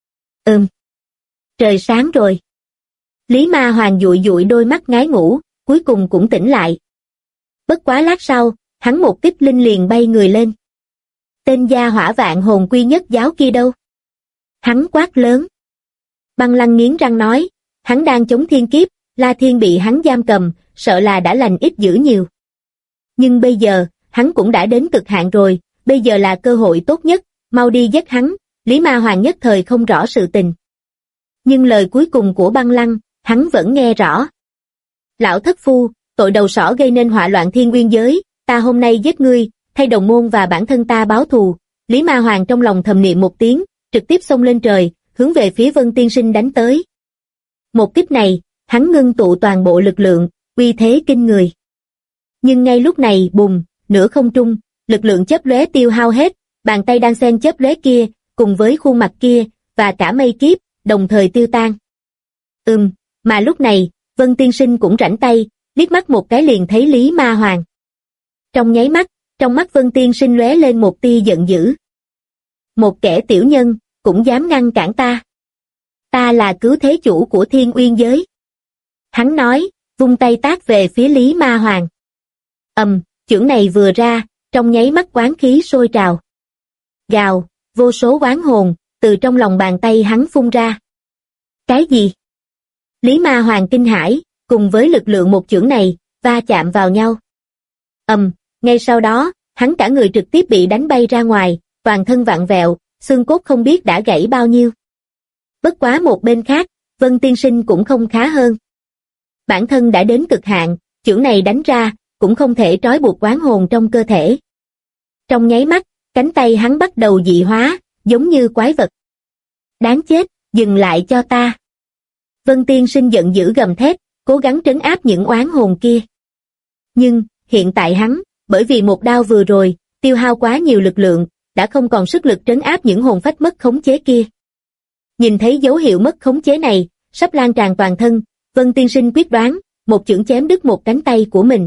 Trời sáng rồi. Lý Ma Hoàng dụi dụi đôi mắt ngái ngủ, cuối cùng cũng tỉnh lại. Bất quá lát sau, hắn một kích linh liền bay người lên. Tên gia hỏa vạn hồn quy nhất giáo kia đâu? Hắn quát lớn. Băng Lăng nghiến răng nói, hắn đang chống thiên kiếp, La Thiên bị hắn giam cầm, sợ là đã lành ít dữ nhiều. Nhưng bây giờ, hắn cũng đã đến cực hạn rồi, bây giờ là cơ hội tốt nhất, mau đi giết hắn. Lý Ma Hoàng nhất thời không rõ sự tình. Nhưng lời cuối cùng của Băng Lăng, hắn vẫn nghe rõ. Lão thất phu, tội đầu sỏ gây nên họa loạn thiên nguyên giới, ta hôm nay giết ngươi, thay đồng môn và bản thân ta báo thù. Lý Ma Hoàng trong lòng thầm niệm một tiếng, trực tiếp xông lên trời, hướng về phía Vân Tiên Sinh đánh tới. Một kích này, hắn ngưng tụ toàn bộ lực lượng, uy thế kinh người. Nhưng ngay lúc này, bùng, nửa không trung, lực lượng chớp lóe tiêu hao hết, bàn tay đang xen chớp lóe kia, cùng với khuôn mặt kia, và cả mây kiếp, đồng thời tiêu tan. Mà lúc này, Vân Tiên Sinh cũng rảnh tay, liếc mắt một cái liền thấy Lý Ma Hoàng. Trong nháy mắt, trong mắt Vân Tiên Sinh lóe lên một tia giận dữ. Một kẻ tiểu nhân, cũng dám ngăn cản ta. Ta là cứu thế chủ của Thiên Uyên giới. Hắn nói, vung tay tát về phía Lý Ma Hoàng. Chưởng này vừa ra, trong nháy mắt oán khí sôi trào. Gào, vô số oán hồn, từ trong lòng bàn tay hắn phun ra. Cái gì? Lý Ma Hoàng kinh hãi, cùng với lực lượng một chưởng này, va chạm vào nhau. Ngay sau đó, hắn cả người trực tiếp bị đánh bay ra ngoài, toàn thân vặn vẹo, xương cốt không biết đã gãy bao nhiêu. Bất quá một bên khác, Vân Tiên Sinh cũng không khá hơn. Bản thân đã đến cực hạn, chưởng này đánh ra, cũng không thể trói buộc oán hồn trong cơ thể. Trong nháy mắt, cánh tay hắn bắt đầu dị hóa, giống như quái vật. Đáng chết, dừng lại cho ta. Vân Tiên Sinh giận dữ gầm thét, cố gắng trấn áp những oán hồn kia. Nhưng, hiện tại hắn, bởi vì một đao vừa rồi, tiêu hao quá nhiều lực lượng, đã không còn sức lực trấn áp những hồn phách mất khống chế kia. Nhìn thấy dấu hiệu mất khống chế này, sắp lan tràn toàn thân, Vân Tiên Sinh quyết đoán, một chưởng chém đứt một cánh tay của mình.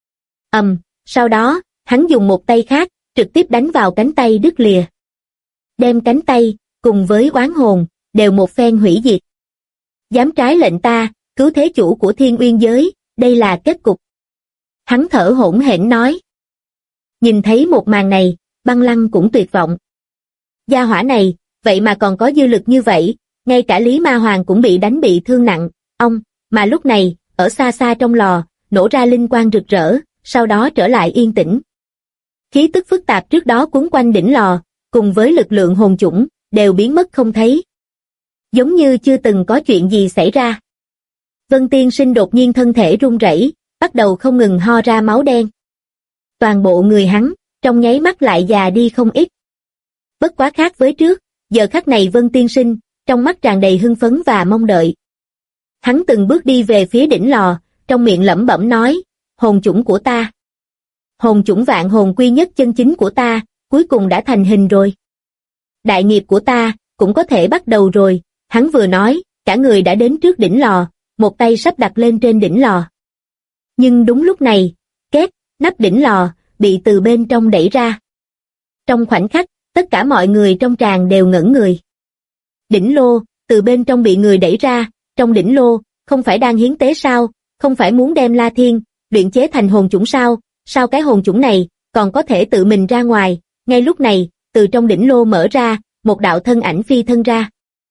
Sau đó, hắn dùng một tay khác, trực tiếp đánh vào cánh tay đứt lìa. Đem cánh tay, cùng với oán hồn, đều một phen hủy diệt. Dám trái lệnh ta, cứu thế chủ của Thiên Uyên giới, đây là kết cục. Hắn thở hổn hển nói. Nhìn thấy một màn này, Băng Lăng cũng tuyệt vọng. Gia hỏa này, vậy mà còn có dư lực như vậy, ngay cả Lý Ma Hoàng cũng bị đánh bị thương nặng, mà lúc này, ở xa xa trong lò, nổ ra linh quang rực rỡ, sau đó trở lại yên tĩnh. Khí tức phức tạp trước đó cuốn quanh đỉnh lò, cùng với lực lượng hồn chủng, đều biến mất không thấy. Giống như chưa từng có chuyện gì xảy ra. Vân Tiên Sinh đột nhiên thân thể run rẩy, bắt đầu không ngừng ho ra máu đen. Toàn bộ người hắn, trong nháy mắt lại già đi không ít. Bất quá khác với trước, giờ khắc này Vân Tiên Sinh, trong mắt tràn đầy hưng phấn và mong đợi. Hắn từng bước đi về phía đỉnh lò, trong miệng lẩm bẩm nói, hồn chủng của ta. Hồn chủng vạn hồn quy nhất chân chính của ta, cuối cùng đã thành hình rồi. Đại nghiệp của ta, cũng có thể bắt đầu rồi, hắn vừa nói, cả người đã đến trước đỉnh lò, một tay sắp đặt lên trên đỉnh lò. Nhưng đúng lúc này, nắp đỉnh lò, bị từ bên trong đẩy ra. Trong khoảnh khắc, tất cả mọi người trong tràng đều ngẩn người. Đỉnh lô, từ bên trong bị người đẩy ra, trong đỉnh lô, không phải đang hiến tế sao, không phải muốn đem La Thiên, luyện chế thành hồn chủng sao, sao cái hồn chủng này, còn có thể tự mình ra ngoài, ngay lúc này, từ trong đỉnh lô mở ra, một đạo thân ảnh phi thân ra.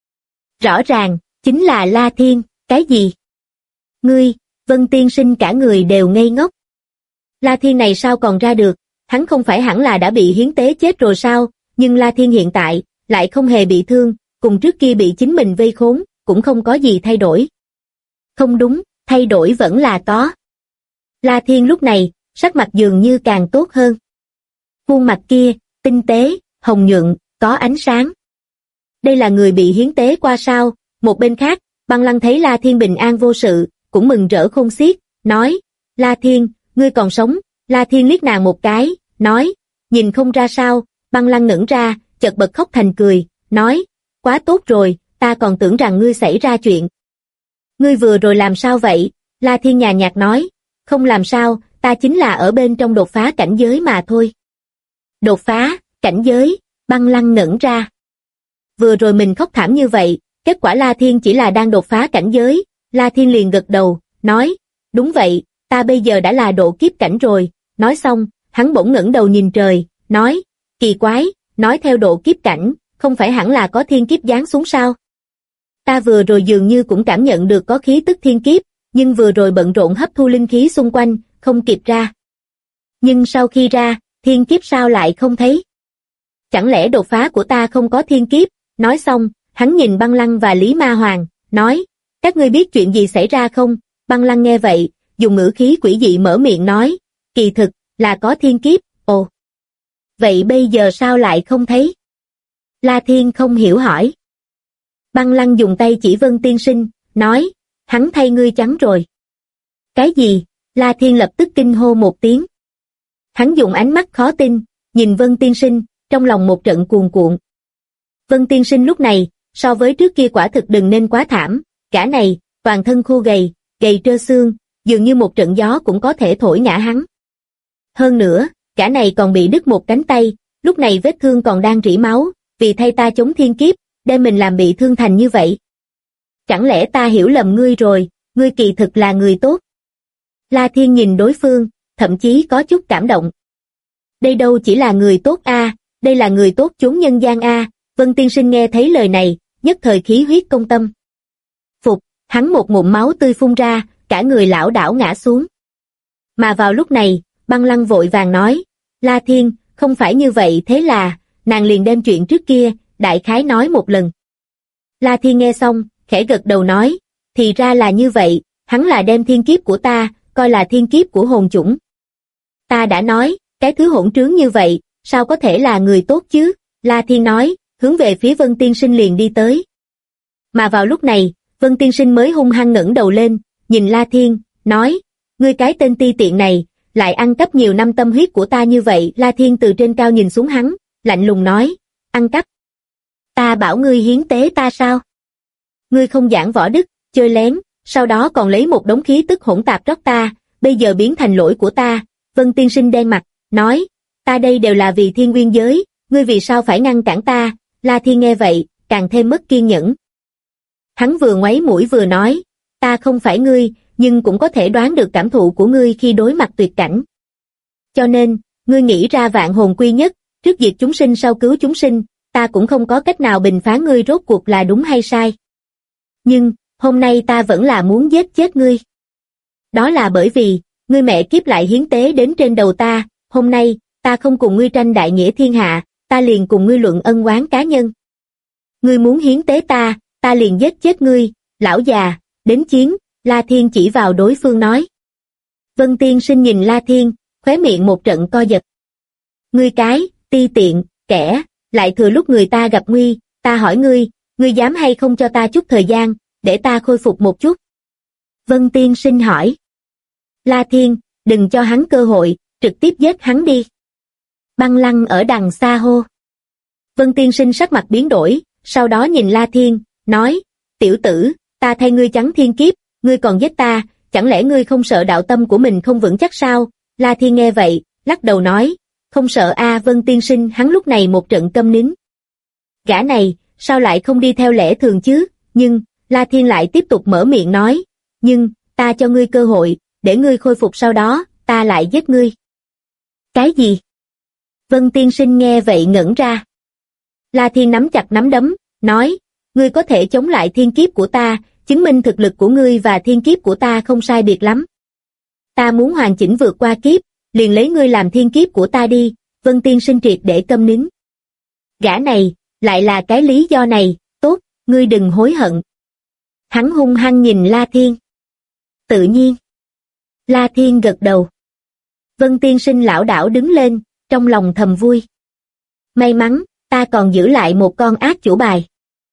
Rõ ràng, chính là La Thiên, cái gì? Ngươi, Vân Tiên Sinh cả người đều ngây ngốc. La Thiên này sao còn ra được, hắn không phải hẳn là đã bị hiến tế chết rồi sao, nhưng La Thiên hiện tại, lại không hề bị thương, cùng trước kia bị chính mình vây khốn, cũng không có gì thay đổi. Không đúng, thay đổi vẫn là có. La Thiên lúc này, sắc mặt dường như càng tốt hơn. Khuôn mặt kia, tinh tế, hồng nhuận, có ánh sáng. Đây là người bị hiến tế qua sao? Một bên khác, Băng Lăng thấy La Thiên bình an vô sự, cũng mừng rỡ khôn xiết, nói, La Thiên, ngươi còn sống. La Thiên liếc nàng một cái, nói, nhìn không ra sao. Băng Lăng ngẩn ra, chợt bật khóc thành cười, nói, quá tốt rồi, ta còn tưởng rằng ngươi xảy ra chuyện. Ngươi vừa rồi làm sao vậy? La Thiên nhàn nhạt nói, không làm sao, ta chính là ở bên trong đột phá cảnh giới mà thôi. Đột phá, cảnh giới, Băng Lăng ngẩn ra. Vừa rồi mình khóc thảm như vậy, kết quả La Thiên chỉ là đang đột phá cảnh giới. La Thiên liền gật đầu, nói, đúng vậy, ta bây giờ đã là độ kiếp cảnh rồi. Nói xong, hắn bỗng ngẩng đầu nhìn trời, nói, kỳ quái, nói theo độ kiếp cảnh, không phải hẳn là có thiên kiếp giáng xuống sao? Ta vừa rồi dường như cũng cảm nhận được có khí tức thiên kiếp, nhưng vừa rồi bận rộn hấp thu linh khí xung quanh, không kịp ra. Nhưng sau khi ra, thiên kiếp sao lại không thấy? Chẳng lẽ đột phá của ta không có thiên kiếp? Nói xong, hắn nhìn Băng Lăng và Lý Ma Hoàng, nói, các ngươi biết chuyện gì xảy ra không? Băng Lăng nghe vậy, dùng ngữ khí quỷ dị mở miệng nói, kỳ thực, là có thiên kiếp, ồ. Vậy bây giờ sao lại không thấy? La Thiên không hiểu hỏi. Băng Lăng dùng tay chỉ Vân Tiên Sinh, nói, hắn thay ngươi trắng rồi. Cái gì? La Thiên lập tức kinh hô một tiếng. Hắn dùng ánh mắt khó tin, nhìn Vân Tiên Sinh, trong lòng một trận cuồn cuộn. Vân Tiên Sinh lúc này, so với trước kia quả thực đừng nên quá thảm, gã này, toàn thân khô gầy, gầy trơ xương, dường như một trận gió cũng có thể thổi ngã hắn. Hơn nữa, gã này còn bị đứt một cánh tay, lúc này vết thương còn đang rỉ máu, vì thay ta chống thiên kiếp, đem mình làm bị thương thành như vậy. Chẳng lẽ ta hiểu lầm ngươi rồi, ngươi kỳ thực là người tốt? La Thiên nhìn đối phương, thậm chí có chút cảm động. Đây đâu chỉ là người tốt a, đây là người tốt chốn nhân gian a. Vân Tiên Sinh nghe thấy lời này, nhất thời khí huyết công tâm. Phục, hắn một ngụm máu tươi phun ra, cả người lảo đảo ngã xuống. Mà vào lúc này, Băng Lăng vội vàng nói, La Thiên, không phải như vậy, thế là, nàng liền đem chuyện trước kia, đại khái nói một lần. La Thiên nghe xong, khẽ gật đầu nói, thì ra là như vậy, hắn là đem thiên kiếp của ta, coi là thiên kiếp của hồn chủng. Ta đã nói, cái thứ hỗn trướng như vậy, sao có thể là người tốt chứ? La Thiên nói, hướng về phía Vân Tiên Sinh liền đi tới. Mà vào lúc này, Vân Tiên Sinh mới hung hăng ngẩng đầu lên, nhìn La Thiên, nói, ngươi cái tên ti tiện này, lại ăn cắp nhiều năm tâm huyết của ta như vậy. La Thiên từ trên cao nhìn xuống hắn, lạnh lùng nói, ăn cắp. Ta bảo ngươi hiến tế ta sao? Ngươi không giảng võ đức, chơi lén, sau đó còn lấy một đống khí tức hỗn tạp rót ta, bây giờ biến thành lỗi của ta. Vân Tiên Sinh đen mặt, nói, ta đây đều là vì thiên nguyên giới, ngươi vì sao phải ngăn cản ta? La Thiên nghe vậy, càng thêm mất kiên nhẫn. Hắn vừa ngoáy mũi vừa nói, ta không phải ngươi, nhưng cũng có thể đoán được cảm thụ của ngươi khi đối mặt tuyệt cảnh. Cho nên, ngươi nghĩ ra vạn hồn quy nhất, trước diệt chúng sinh sau cứu chúng sinh, ta cũng không có cách nào bình phán ngươi rốt cuộc là đúng hay sai. Nhưng, hôm nay ta vẫn là muốn giết chết ngươi. Đó là bởi vì, ngươi mẹ kiếp lại hiến tế đến trên đầu ta, hôm nay, ta không cùng ngươi tranh đại nghĩa thiên hạ, ta liền cùng ngươi luận ân oán cá nhân. Ngươi muốn hiến tế ta, ta liền giết chết ngươi, lão già, đến chiến. La Thiên chỉ vào đối phương nói. Vân Tiên Sinh nhìn La Thiên, khóe miệng một trận co giật. Ngươi cái, ti tiện, kẻ, lại thừa lúc người ta gặp nguy, ta hỏi ngươi, ngươi dám hay không cho ta chút thời gian, để ta khôi phục một chút? Vân Tiên Sinh hỏi. La Thiên, đừng cho hắn cơ hội, trực tiếp giết hắn đi. Băng Lăng ở đằng xa hô. Vân Tiên Sinh sắc mặt biến đổi, sau đó nhìn La Thiên, nói, tiểu tử, ta thay ngươi chắn thiên kiếp, ngươi còn giết ta, chẳng lẽ ngươi không sợ đạo tâm của mình không vững chắc sao? La Thiên nghe vậy, lắc đầu nói, không sợ a. Vân Tiên Sinh hắn lúc này một trận câm nín. Gã này, sao lại không đi theo lẽ thường chứ? Nhưng, La Thiên lại tiếp tục mở miệng nói, nhưng, ta cho ngươi cơ hội, để ngươi khôi phục sau đó, ta lại giết ngươi. Cái gì? Vân Tiên Sinh nghe vậy ngẩn ra. La Thiên nắm chặt nắm đấm, nói, ngươi có thể chống lại thiên kiếp của ta, chứng minh thực lực của ngươi và thiên kiếp của ta không sai biệt lắm. Ta muốn hoàn chỉnh vượt qua kiếp, liền lấy ngươi làm thiên kiếp của ta đi. Vân Tiên Sinh triệt để câm nín. Gã này, lại là cái lý do này, tốt, ngươi đừng hối hận. Hắn hung hăng nhìn La Thiên. Tự nhiên. La Thiên gật đầu. Vân Tiên Sinh lảo đảo đứng lên, trong lòng thầm vui. May mắn, ta còn giữ lại một con ác chủ bài.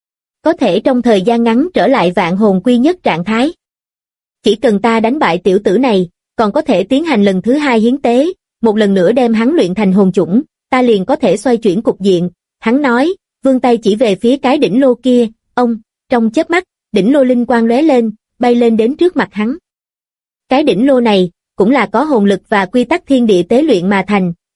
Có thể trong thời gian ngắn trở lại vạn hồn quy nhất trạng thái. Chỉ cần ta đánh bại tiểu tử này, còn có thể tiến hành lần thứ hai hiến tế, một lần nữa đem hắn luyện thành hồn chủng, ta liền có thể xoay chuyển cục diện. Hắn nói, vươn tay chỉ về phía cái đỉnh lô kia, trong chớp mắt, đỉnh lô linh quang lóe lên, bay lên đến trước mặt hắn. Cái đỉnh lô này, cũng là có hồn lực và quy tắc thiên địa tế luyện mà thành,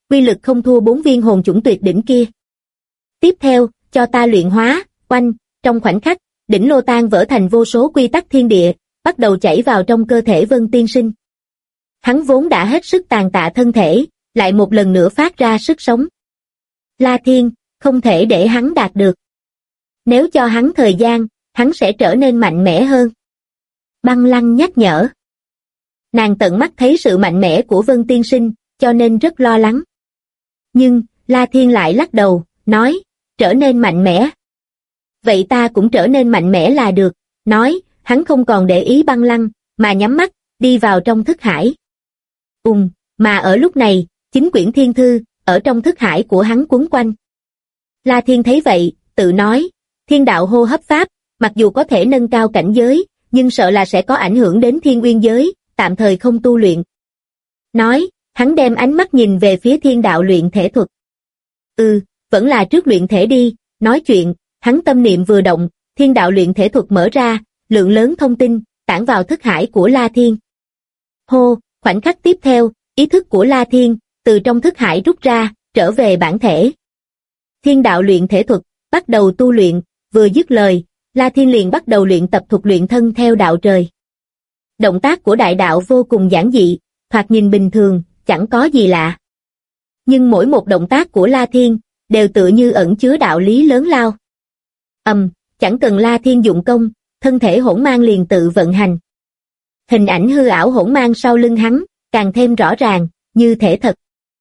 uy lực không thua 4 viên hồn chủng tuyệt đỉnh kia. Tiếp theo, cho ta luyện hóa, oanh, trong khoảnh khắc, đỉnh lô tan vỡ thành vô số quy tắc thiên địa, bắt đầu chảy vào trong cơ thể Vân Tiên Sinh. Hắn vốn đã hết sức tàn tạ thân thể, lại một lần nữa phát ra sức sống. La Thiên, không thể để hắn đạt được. Nếu cho hắn thời gian, hắn sẽ trở nên mạnh mẽ hơn. Băng Lăng nhắc nhở. Nàng tận mắt thấy sự mạnh mẽ của Vân Tiên Sinh, cho nên rất lo lắng. Nhưng, La Thiên lại lắc đầu, nói, trở nên mạnh mẽ. Vậy ta cũng trở nên mạnh mẽ là được, nói, hắn không còn để ý Băng Lăng, mà nhắm mắt, đi vào trong thức hải. Mà ở lúc này, 9 quyển thiên thư, ở trong thức hải của hắn quấn quanh. La Thiên thấy vậy, tự nói, thiên đạo hô hấp pháp, mặc dù có thể nâng cao cảnh giới, nhưng sợ là sẽ có ảnh hưởng đến thiên nguyên giới, tạm thời không tu luyện. Nói, hắn đem ánh mắt nhìn về phía thiên đạo luyện thể thuật. Vẫn là trước luyện thể đi, nói chuyện, hắn tâm niệm vừa động, thiên đạo luyện thể thuật mở ra, lượng lớn thông tin, tản vào thức hải của La Thiên. Hô, khoảnh khắc tiếp theo, ý thức của La Thiên, từ trong thức hải rút ra, trở về bản thể. Thiên đạo luyện thể thuật, bắt đầu tu luyện, vừa dứt lời, La Thiên liền bắt đầu luyện tập thuật luyện thân theo đạo trời. Động tác của đại đạo vô cùng giản dị, thoạt nhìn bình thường, chẳng có gì lạ. Nhưng mỗi một động tác của La Thiên, đều tựa như ẩn chứa đạo lý lớn lao. Chẳng cần La Thiên dụng công, thân thể hỗn mang liền tự vận hành. Hình ảnh hư ảo hỗn mang sau lưng hắn, càng thêm rõ ràng, như thể thật.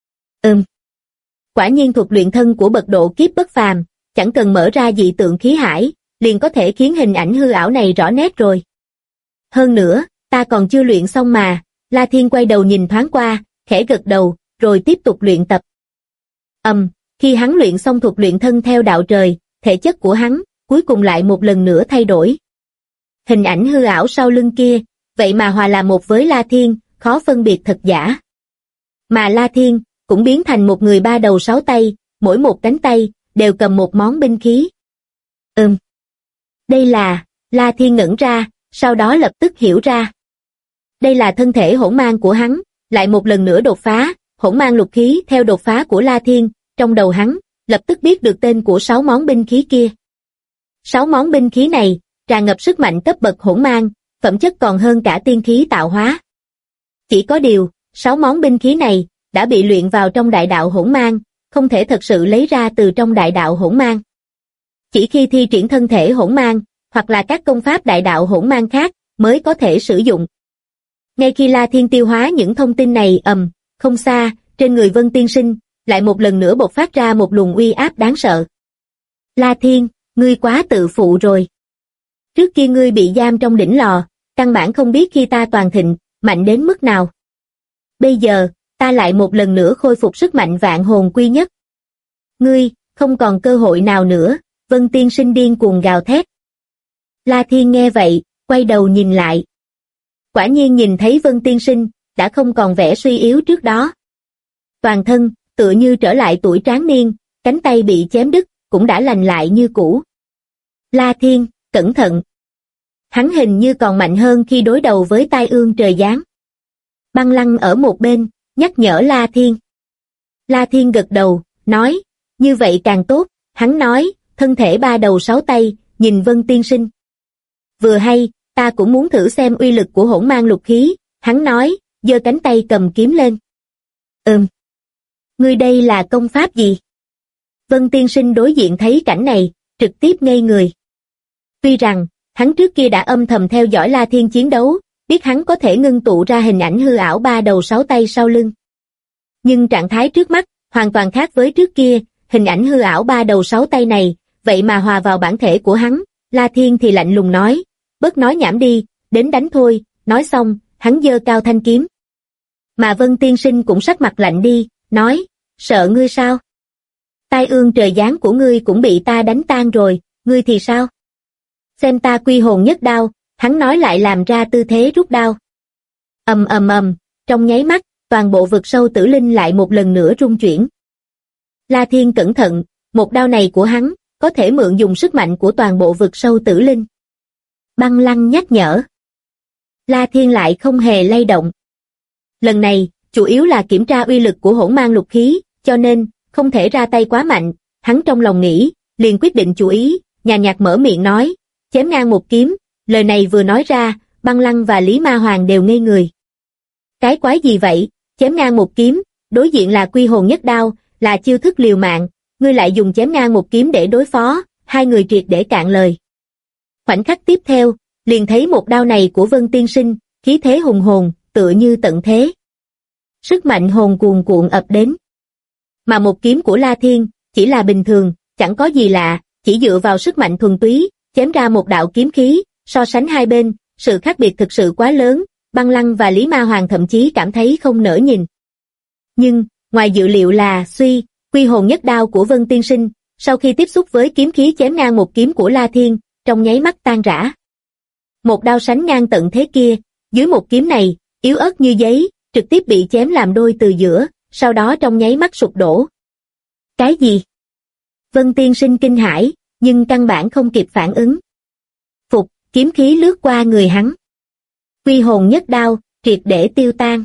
Quả nhiên thuật luyện thân của bậc độ kiếp bất phàm, chẳng cần mở ra dị tượng khí hải, liền có thể khiến hình ảnh hư ảo này rõ nét rồi. Hơn nữa, ta còn chưa luyện xong mà, La Thiên quay đầu nhìn thoáng qua, khẽ gật đầu, rồi tiếp tục luyện tập. Khi hắn luyện xong thuật luyện thân theo đạo trời, thể chất của hắn, cuối cùng lại một lần nữa thay đổi. Hình ảnh hư ảo sau lưng kia, vậy mà hòa là một với La Thiên, khó phân biệt thật giả. Mà La Thiên, cũng biến thành một người 3 đầu 6 tay, mỗi một cánh tay, đều cầm một món binh khí. Đây là, La Thiên ngẩn ra, sau đó lập tức hiểu ra. Đây là thân thể hỗn mang của hắn, lại một lần nữa đột phá, hỗn mang lục khí theo đột phá của La Thiên, trong đầu hắn, lập tức biết được tên của 6 món binh khí kia. 6 món binh khí này, tràn ngập sức mạnh cấp bậc hỗn mang, phẩm chất còn hơn cả tiên khí tạo hóa. Chỉ có điều, 6 món binh khí này, đã bị luyện vào trong đại đạo hỗn mang, không thể thật sự lấy ra từ trong đại đạo hỗn mang. Chỉ khi thi triển thân thể hỗn mang, hoặc là các công pháp đại đạo hỗn mang khác, mới có thể sử dụng. Ngay khi La Thiên tiêu hóa những thông tin này không xa, trên người Vân Tiên Sinh, lại một lần nữa bộc phát ra một luồng uy áp đáng sợ. La Thiên, ngươi quá tự phụ rồi. Trước kia ngươi bị giam trong đỉnh lò, căn bản không biết khi ta toàn thịnh, mạnh đến mức nào. Bây giờ, ta lại một lần nữa khôi phục sức mạnh vạn hồn quy nhất. Ngươi, không còn cơ hội nào nữa, Vân Tiên Sinh điên cuồng gào thét. La Thiên nghe vậy, quay đầu nhìn lại. Quả nhiên nhìn thấy Vân Tiên Sinh, đã không còn vẻ suy yếu trước đó. Toàn thân, tựa như trở lại tuổi tráng niên, cánh tay bị chém đứt, cũng đã lành lại như cũ. La Thiên, cẩn thận. Hắn hình như còn mạnh hơn khi đối đầu với tai ương trời giáng. Băng Lăng ở một bên, nhắc nhở La Thiên. La Thiên gật đầu, nói, như vậy càng tốt, hắn nói, thân thể 3 đầu 6 tay, nhìn Vân Tiên Sinh. Vừa hay, ta cũng muốn thử xem uy lực của hỗn mang lục khí, hắn nói, giơ cánh tay cầm kiếm lên. Ngươi đây là công pháp gì? Vân Tiên Sinh đối diện thấy cảnh này, trực tiếp ngây người. Tuy rằng, hắn trước kia đã âm thầm theo dõi La Thiên chiến đấu, biết hắn có thể ngưng tụ ra hình ảnh hư ảo 3 đầu 6 tay sau lưng. Nhưng trạng thái trước mắt, hoàn toàn khác với trước kia, hình ảnh hư ảo 3 đầu 6 tay này, vậy mà hòa vào bản thể của hắn. La Thiên thì lạnh lùng nói, bớt nói nhảm đi, đến đánh thôi, nói xong, hắn giơ cao thanh kiếm. Mà Vân Tiên Sinh cũng sắc mặt lạnh đi, nói, sợ ngươi sao? Tai ương trời giáng của ngươi cũng bị ta đánh tan rồi, ngươi thì sao? Xem ta quy hồn nhất đao, hắn nói lại làm ra tư thế rút đao. Trong nháy mắt, toàn bộ vực sâu tử linh lại một lần nữa rung chuyển. La Thiên cẩn thận, một đao này của hắn, có thể mượn dùng sức mạnh của toàn bộ vực sâu tử linh. Băng Lăng nhắc nhở. La Thiên lại không hề lay động. Lần này, chủ yếu là kiểm tra uy lực của hỗn mang lục khí, cho nên, không thể ra tay quá mạnh, hắn trong lòng nghĩ, liền quyết định chủ ý, nhàn nhạt mở miệng nói, chém ngang một kiếm, lời này vừa nói ra, Băng Lăng và Lý Ma Hoàng đều ngây người. Cái quái gì vậy, chém ngang một kiếm, đối diện là Quy Hồn Nhất Đao, là chiêu thức liều mạng, ngươi lại dùng chém ngang một kiếm để đối phó, hai người triệt để cạn lời. Khoảnh khắc tiếp theo, liền thấy một đao này của Vân Tiên Sinh, khí thế hùng hồn, tựa như tận thế. Sức mạnh hồn cuồn cuộn ập đến. Mà một kiếm của La Thiên, chỉ là bình thường, chẳng có gì lạ, chỉ dựa vào sức mạnh thuần túy, chém ra một đạo kiếm khí, so sánh hai bên, sự khác biệt thực sự quá lớn, Băng Lăng và Lý Ma Hoàng thậm chí cảm thấy không nỡ nhìn. Nhưng, ngoài dự liệu là Quy Hồn Nhất Đao của Vân Tiên Sinh, sau khi tiếp xúc với kiếm khí chém ngang một kiếm của La Thiên, trong nháy mắt tan rã. Một đao sánh ngang tận thế kia, dưới một kiếm này, yếu ớt như giấy, trực tiếp bị chém làm đôi từ giữa, sau đó trong nháy mắt sụp đổ. Cái gì? Vân Tiên Sinh kinh hãi, nhưng căn bản không kịp phản ứng. Phục, kiếm khí lướt qua người hắn. Quy Hồn Nhất Đao, triệt để tiêu tan.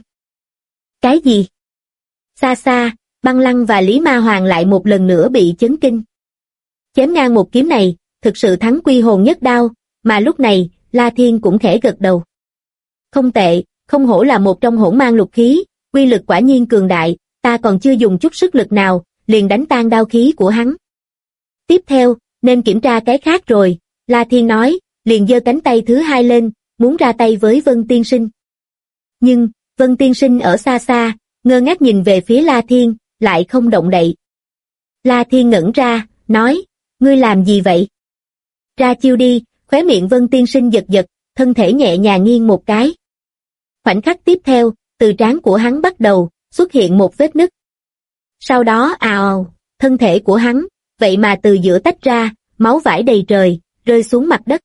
Cái gì? Xa xa, Băng Lăng và Lý Ma Hoàng lại một lần nữa bị chấn kinh. Chém ngang một kiếm này, thực sự thắng Quy Hồn Nhất Đao, mà lúc này, La Thiên cũng khẽ gật đầu. Không tệ, không hổ là một trong hỗn mang lục khí, quy lực quả nhiên cường đại, ta còn chưa dùng chút sức lực nào, liền đánh tan đao khí của hắn. Tiếp theo, nên kiểm tra cái khác rồi, La Thiên nói, liền giơ cánh tay thứ hai lên, muốn ra tay với Vân Tiên Sinh. Nhưng, Vân Tiên Sinh ở xa xa, ngơ ngác nhìn về phía La Thiên, lại không động đậy. La Thiên ngẩn ra, nói, ngươi làm gì vậy? Ra chiêu đi, khóe miệng Vân Tiên Sinh giật giật, thân thể nhẹ nhàng nghiêng một cái. Khoảnh khắc tiếp theo, từ trán của hắn bắt đầu, xuất hiện một vết nứt. Sau đó ào, thân thể của hắn, vậy mà từ giữa tách ra, máu vãi đầy trời, rơi xuống mặt đất.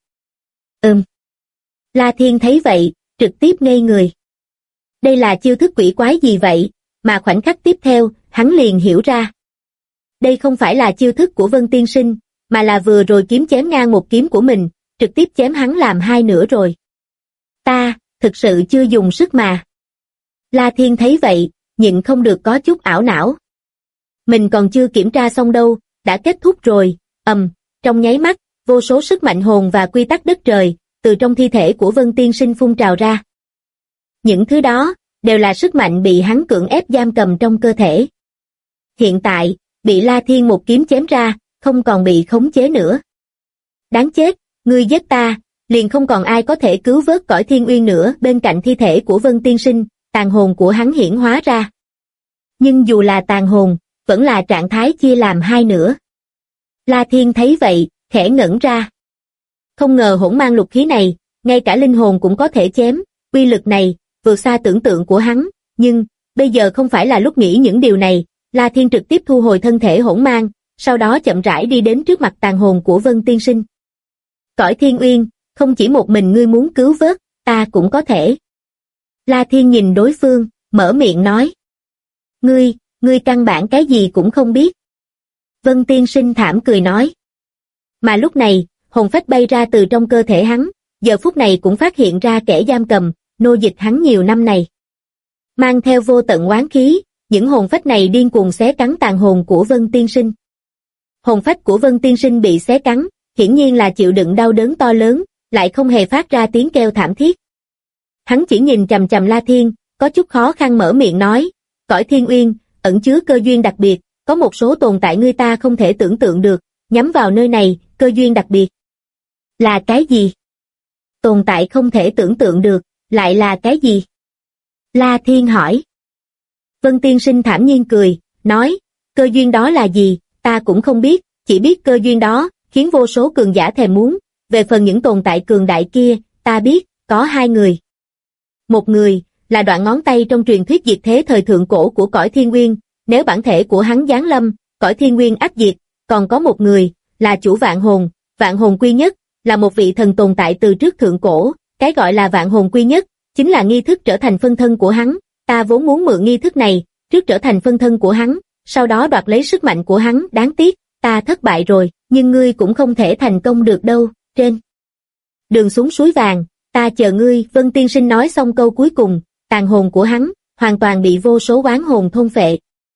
La Thiên thấy vậy, trực tiếp ngây người. Đây là chiêu thức quỷ quái gì vậy, mà khoảnh khắc tiếp theo, hắn liền hiểu ra. Đây không phải là chiêu thức của Vân Tiên Sinh, mà là vừa rồi kiếm chém ngang một kiếm của mình, trực tiếp chém hắn làm hai nửa rồi. Ta, thực sự chưa dùng sức mà. La Thiên thấy vậy, nhịn không được có chút ảo não. Mình còn chưa kiểm tra xong đâu, đã kết thúc rồi, trong nháy mắt, vô số sức mạnh hồn và quy tắc đất trời, từ trong thi thể của Vân Tiên Sinh phun trào ra. Những thứ đó, đều là sức mạnh bị hắn cưỡng ép giam cầm trong cơ thể. Hiện tại, bị La Thiên một kiếm chém ra, không còn bị khống chế nữa. Đáng chết, ngươi giết ta, liền không còn ai có thể cứu vớt cõi thiên uyên nữa. Bên cạnh thi thể của Vân Tiên Sinh, tàn hồn của hắn hiển hóa ra. Nhưng dù là tàn hồn, vẫn là trạng thái chia làm hai nửa. La Thiên thấy vậy, khẽ ngẩn ra. Không ngờ hỗn mang lục khí này, ngay cả linh hồn cũng có thể chém, uy lực này, vượt xa tưởng tượng của hắn, nhưng, bây giờ không phải là lúc nghĩ những điều này. La Thiên trực tiếp thu hồi thân thể hỗn mang, sau đó chậm rãi đi đến trước mặt tàn hồn của Vân Tiên Sinh. Cõi thiên uyên, không chỉ một mình ngươi muốn cứu vớt, ta cũng có thể. La Thiên nhìn đối phương, mở miệng nói. Ngươi căn bản cái gì cũng không biết. Vân Tiên Sinh thảm cười nói. Mà lúc này, hồn phách bay ra từ trong cơ thể hắn, giờ phút này cũng phát hiện ra kẻ giam cầm, nô dịch hắn nhiều năm này. Mang theo vô tận oán khí, những hồn phách này điên cuồng xé cắn tàn hồn của Vân Tiên Sinh. Hồn phách của Vân Tiên Sinh bị xé cắn, hiển nhiên là chịu đựng đau đớn to lớn, lại không hề phát ra tiếng kêu thảm thiết. Hắn chỉ nhìn chằm chằm La Thiên, có chút khó khăn mở miệng nói, cõi thiên uyên, ẩn chứa cơ duyên đặc biệt, có một số tồn tại người ta không thể tưởng tượng được, nhắm vào nơi này, cơ duyên đặc biệt. Là cái gì? Tồn tại không thể tưởng tượng được, lại là cái gì? La Thiên hỏi. Vân Tiên Sinh thản nhiên cười, nói, cơ duyên đó là gì, ta cũng không biết, chỉ biết cơ duyên đó, khiến vô số cường giả thèm muốn, về phần những tồn tại cường đại kia, ta biết, có hai người. Một người, là đoạn ngón tay trong truyền thuyết diệt thế thời thượng cổ của cõi thiên nguyên, nếu bản thể của hắn giáng lâm, cõi thiên nguyên ách diệt, còn có một người, là chủ vạn hồn quy nhất, là một vị thần tồn tại từ trước thượng cổ, cái gọi là vạn hồn quy nhất, chính là nghi thức trở thành phân thân của hắn, ta vốn muốn mượn nghi thức này, trước trở thành phân thân của hắn, sau đó đoạt lấy sức mạnh của hắn, đáng tiếc, ta thất bại rồi, nhưng ngươi cũng không thể thành công được đâu, trên đường xuống suối vàng, ta chờ ngươi. Vân Tiên Sinh nói xong câu cuối cùng, tàn hồn của hắn, hoàn toàn bị vô số oán hồn thôn phệ.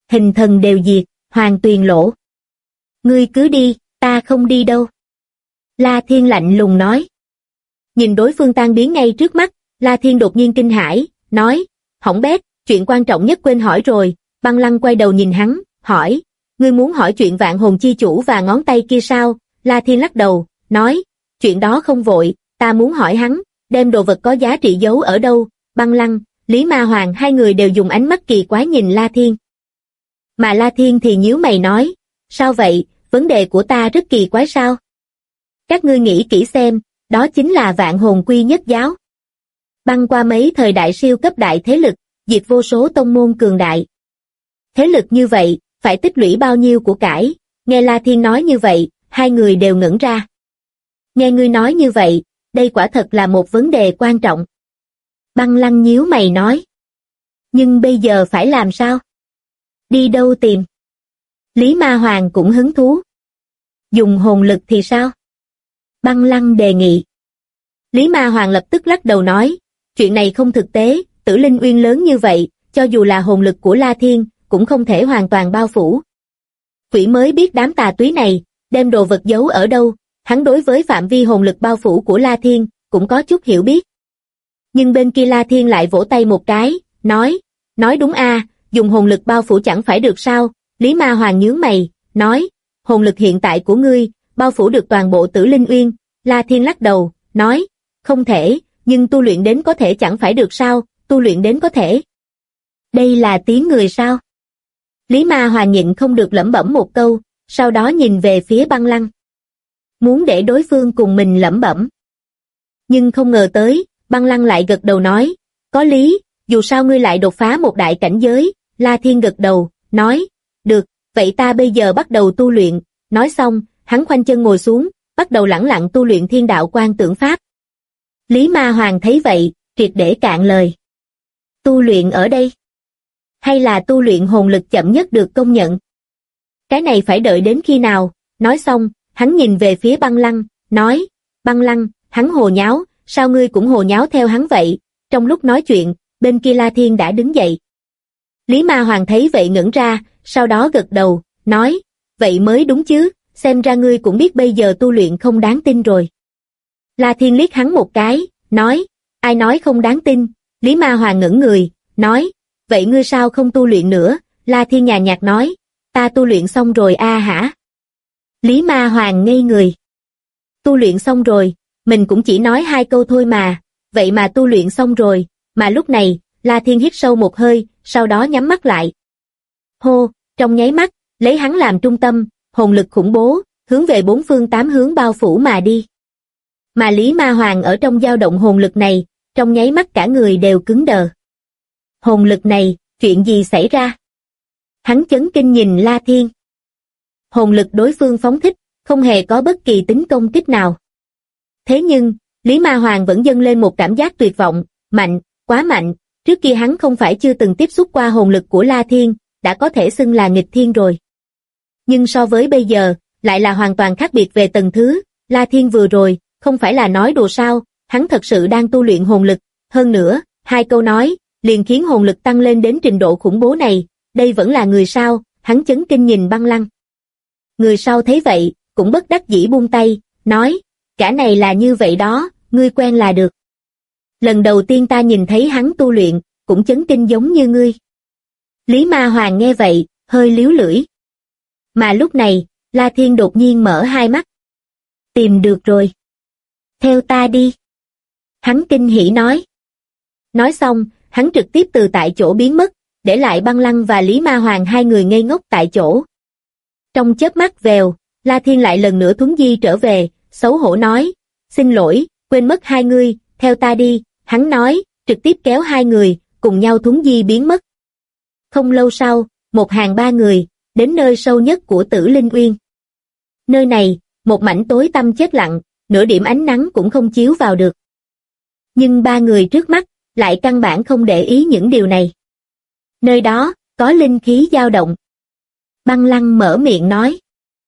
hình thần đều diệt, Hoàng Tuyền Lỗ. Ngươi cứ đi, ta không đi đâu. La Thiên lạnh lùng nói. Nhìn đối phương tan biến ngay trước mắt, La Thiên đột nhiên kinh hãi, nói, hỏng bét, chuyện quan trọng nhất quên hỏi rồi. Băng Lăng quay đầu nhìn hắn, hỏi, ngươi muốn hỏi chuyện Vạn Hồn Chi Chủ và ngón tay kia sao? La Thiên lắc đầu, nói, chuyện đó không vội, ta muốn hỏi hắn, đem đồ vật có giá trị giấu ở đâu? Băng Lăng, Lý Ma Hoàng hai người đều dùng ánh mắt kỳ quái nhìn La Thiên. Mà La Thiên thì nhíu mày nói, sao vậy, vấn đề của ta rất kỳ quái sao? Các ngươi nghĩ kỹ xem, đó chính là Vạn Hồn Quy Nhất Giáo. Băng qua mấy thời đại siêu cấp đại thế lực, diệt vô số tông môn cường đại. Thế lực như vậy, phải tích lũy bao nhiêu của cải? Nghe La Thiên nói như vậy, hai người đều ngẩn ra. Nghe ngươi nói như vậy, đây quả thật là một vấn đề quan trọng. Băng Lăng nhíu mày nói. Nhưng bây giờ phải làm sao? Đi đâu tìm? Lý Ma Hoàng cũng hứng thú. Dùng hồn lực thì sao? Băng Lăng đề nghị. Lý Ma Hoàng lập tức lắc đầu nói, chuyện này không thực tế, Tử Linh Uyên lớn như vậy, cho dù là hồn lực của La Thiên, cũng không thể hoàn toàn bao phủ. Quỷ mới biết đám tà túy này, đem đồ vật giấu ở đâu, hắn đối với phạm vi hồn lực bao phủ của La Thiên, cũng có chút hiểu biết. Nhưng bên kia La Thiên lại vỗ tay một cái, nói đúng a, dùng hồn lực bao phủ chẳng phải được sao? Lý Ma Hoàng nhướng mày, nói, hồn lực hiện tại của ngươi, bao phủ được toàn bộ Tử Linh Uyên. La Thiên lắc đầu, nói, không thể, nhưng tu luyện đến có thể chẳng phải được sao? Tu luyện đến có thể. Đây là tiếng người sao? Lý Ma Hoàng nhịn không được lẩm bẩm một câu, sau đó nhìn về phía Băng Lăng. Muốn để đối phương cùng mình lẩm bẩm. Nhưng không ngờ tới, Băng Lăng lại gật đầu nói, có lý, dù sao ngươi lại đột phá một đại cảnh giới. La Thiên gật đầu, nói, được, vậy ta bây giờ bắt đầu tu luyện. Nói xong, hắn khoanh chân ngồi xuống, bắt đầu lẳng lặng tu luyện Thiên Đạo Quan Tưởng Pháp. Lý Ma Hoàng thấy vậy, triệt để cạn lời. Tu luyện ở đây? Hay là tu luyện hồn lực chậm nhất được công nhận? Cái này phải đợi đến khi nào? Nói xong, hắn nhìn về phía Băng Lăng, nói, Băng Lăng, hắn hồ nháo, sao ngươi cũng hồ nháo theo hắn vậy? Trong lúc nói chuyện, bên kia La Thiên đã đứng dậy. Lý Ma Hoàng thấy vậy ngẩn ra, sau đó gật đầu, nói, vậy mới đúng chứ, xem ra ngươi cũng biết bây giờ tu luyện không đáng tin rồi. La Thiên liếc hắn một cái, nói, ai nói không đáng tin? Lý Ma Hoàng ngẩn người, nói, vậy ngươi sao không tu luyện nữa? La Thiên nhàn nhạt nói, ta tu luyện xong rồi a hả? Lý Ma Hoàng ngây người. Tu luyện xong rồi, mình cũng chỉ nói hai câu thôi mà, vậy mà tu luyện xong rồi, mà lúc này, La Thiên hít sâu một hơi, sau đó nhắm mắt lại. Hô, trong nháy mắt, lấy hắn làm trung tâm, hồn lực khủng bố, hướng về bốn phương tám hướng bao phủ mà đi. Mà Lý Ma Hoàng ở trong dao động hồn lực này, trong nháy mắt cả người đều cứng đờ. Hồn lực này, chuyện gì xảy ra? Hắn chấn kinh nhìn La Thiên. Hồn lực đối phương phóng thích, không hề có bất kỳ tính công kích nào. Thế nhưng, Lý Ma Hoàng vẫn dâng lên một cảm giác tuyệt vọng, mạnh, quá mạnh, trước kia hắn không phải chưa từng tiếp xúc qua hồn lực của La Thiên, đã có thể xưng là nghịch thiên rồi. Nhưng so với bây giờ, lại là hoàn toàn khác biệt về tầng thứ. La Thiên vừa rồi, không phải là nói đùa sao, hắn thật sự đang tu luyện hồn lực, hơn nữa, hai câu nói, liền khiến hồn lực tăng lên đến trình độ khủng bố này, đây vẫn là người sao? Hắn chấn kinh nhìn Băng Lăng. Người sau thấy vậy, cũng bất đắc dĩ buông tay, nói, cả này là như vậy đó, ngươi quen là được. Lần đầu tiên ta nhìn thấy hắn tu luyện, cũng chấn kinh giống như ngươi. Lý Ma Hoàng nghe vậy, hơi líu lưỡi. Mà lúc này, La Thiên đột nhiên mở hai mắt. Tìm được rồi. Theo ta đi. Hắn kinh hỉ nói. Nói xong, hắn trực tiếp từ tại chỗ biến mất, để lại Băng Lăng và Lý Ma Hoàng hai người ngây ngốc tại chỗ. Trong chớp mắt vèo, La Thiên lại lần nữa thuấn di trở về, xấu hổ nói, xin lỗi, quên mất hai ngươi, theo ta đi, hắn nói, trực tiếp kéo hai người, cùng nhau thuấn di biến mất. Không lâu sau, một hàng ba người, đến nơi sâu nhất của Tử Linh Uyên. Nơi này, một mảnh tối tăm chết lặng, nửa điểm ánh nắng cũng không chiếu vào được. Nhưng ba người trước mắt, lại căn bản không để ý những điều này. Nơi đó, có linh khí dao động. Băng Lăng mở miệng nói.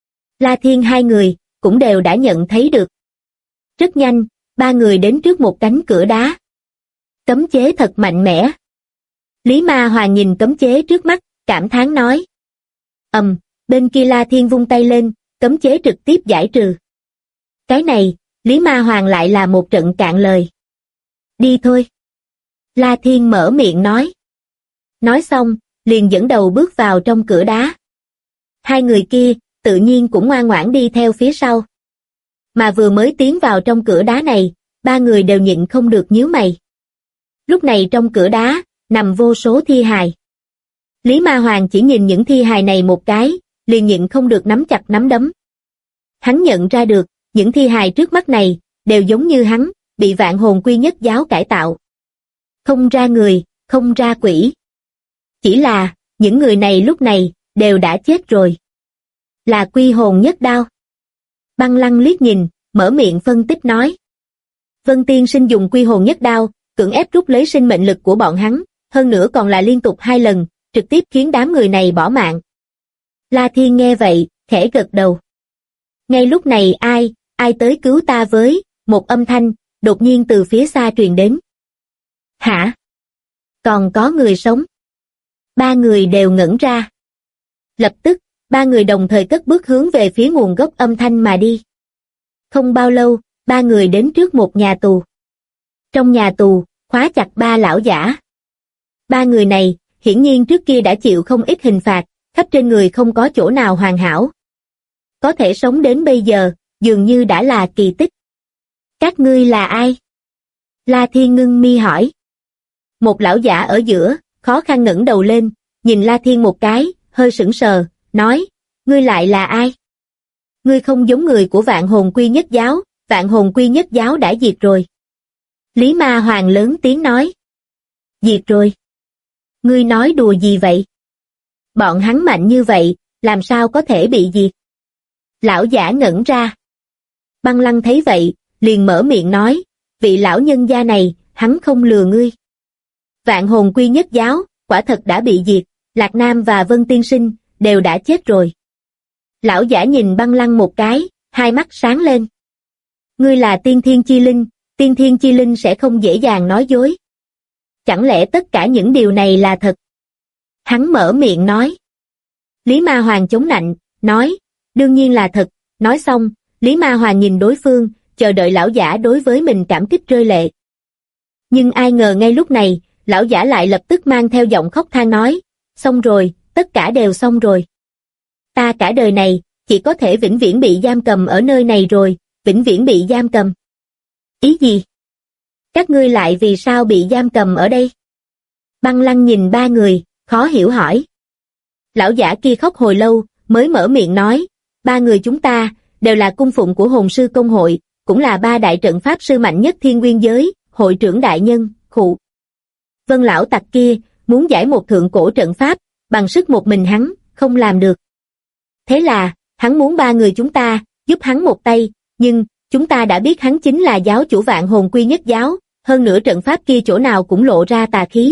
La Thiên hai người, cũng đều đã nhận thấy được. Rất nhanh, ba người đến trước một cánh cửa đá. Cấm chế thật mạnh mẽ. Lý Ma Hoàng nhìn cấm chế trước mắt, cảm thán nói. Bên kia La Thiên vung tay lên, cấm chế trực tiếp giải trừ. Cái này, Lý Ma Hoàng lại là một trận cạn lời. Đi thôi. La Thiên mở miệng nói. Nói xong, liền dẫn đầu bước vào trong cửa đá. Hai người kia, tự nhiên cũng ngoan ngoãn đi theo phía sau. Mà vừa mới tiến vào trong cửa đá này, ba người đều nhịn không được nhíu mày. Lúc này trong cửa đá, nằm vô số thi hài. Lý Ma Hoàng chỉ nhìn những thi hài này một cái, liền nhịn không được nắm chặt nắm đấm. Hắn nhận ra được, những thi hài trước mắt này, đều giống như hắn, bị Vạn Hồn Quy Nhất Giáo cải tạo. Không ra người, không ra quỷ. Chỉ là, những người này lúc này, đều đã chết rồi. Là Quy Hồn Nhất Đao. Băng Lăng liếc nhìn, mở miệng phân tích nói. Vân Tiên Sinh dùng Quy Hồn Nhất Đao, cưỡng ép rút lấy sinh mệnh lực của bọn hắn, hơn nữa còn là liên tục 2 lần, trực tiếp khiến đám người này bỏ mạng. La Thiên nghe vậy, khẽ gật đầu. Ngay lúc này ai tới cứu ta với, một âm thanh, đột nhiên từ phía xa truyền đến. Hả? Còn có người sống? Ba người đều ngẩn ra. Lập tức, ba người đồng thời cất bước hướng về phía nguồn gốc âm thanh mà đi. Không bao lâu, ba người đến trước một nhà tù. Trong nhà tù, khóa chặt ba lão giả. Ba người này, hiển nhiên trước kia đã chịu không ít hình phạt, khắp trên người không có chỗ nào hoàn hảo. Có thể sống đến bây giờ, dường như đã là kỳ tích. Các ngươi là ai? La Thiên ngưng mi hỏi. Một lão giả ở giữa, khó khăn ngẩng đầu lên, nhìn La Thiên một cái, hơi sững sờ, nói, ngươi lại là ai? Ngươi không giống người của Vạn Hồn Quy Nhất Giáo, Vạn Hồn Quy Nhất Giáo đã diệt rồi. Lý Ma Hoàng lớn tiếng nói. Diệt rồi? Ngươi nói đùa gì vậy? Bọn hắn mạnh như vậy, làm sao có thể bị diệt? Lão giả ngẩn ra. Băng Lăng thấy vậy, liền mở miệng nói, vị lão nhân gia này, hắn không lừa ngươi. Vạn Hồn Quy Nhất Giáo, quả thật đã bị diệt, Lạc Nam và Vân Tiên Sinh, đều đã chết rồi. Lão giả nhìn Băng Lăng một cái, hai mắt sáng lên. Ngươi là tiên thiên chi linh, tiên thiên chi linh sẽ không dễ dàng nói dối. Chẳng lẽ tất cả những điều này là thật? Hắn mở miệng nói. Lý Ma Hoàng chống nạnh, nói, đương nhiên là thật. Nói xong, Lý Ma Hoàng nhìn đối phương, chờ đợi lão giả đối với mình cảm kích rơi lệ. Nhưng ai ngờ ngay lúc này, lão giả lại lập tức mang theo giọng khóc than nói, xong rồi, tất cả đều xong rồi. Ta cả đời này, chỉ có thể vĩnh viễn bị giam cầm ở nơi này rồi, vĩnh viễn bị giam cầm. Ý gì? Các ngươi lại vì sao bị giam cầm ở đây? Băng Lăng nhìn ba người, khó hiểu hỏi. Lão giả kia khóc hồi lâu, mới mở miệng nói, ba người chúng ta, đều là cung phụng của Hồn Sư Công Hội, cũng là ba đại trận pháp sư mạnh nhất Thiên Nguyên giới, hội trưởng đại nhân, khụ. Vân lão tặc kia, muốn giải một thượng cổ trận pháp, bằng sức một mình hắn, không làm được. Thế là, hắn muốn ba người chúng ta, giúp hắn một tay, nhưng, chúng ta đã biết hắn chính là giáo chủ Vạn Hồn Quy Nhất Giáo, hơn nữa trận pháp kia chỗ nào cũng lộ ra tà khí.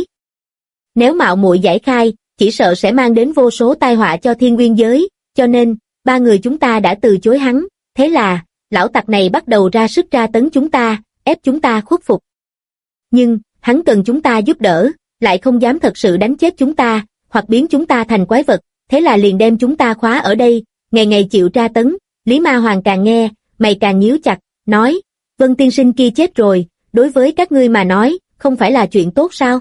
Nếu mạo muội giải khai, chỉ sợ sẽ mang đến vô số tai họa cho Thiên Nguyên giới, cho nên, ba người chúng ta đã từ chối hắn, thế là, lão tặc này bắt đầu ra sức tra tấn chúng ta, ép chúng ta khuất phục. Nhưng, hắn cần chúng ta giúp đỡ, lại không dám thật sự đánh chết chúng ta, hoặc biến chúng ta thành quái vật, thế là liền đem chúng ta khóa ở đây, ngày ngày chịu tra tấn. Lý Ma Hoàng càng nghe, mày càng nhíu chặt, nói, Vân Tiên Sinh kia chết rồi, đối với các ngươi mà nói, không phải là chuyện tốt sao?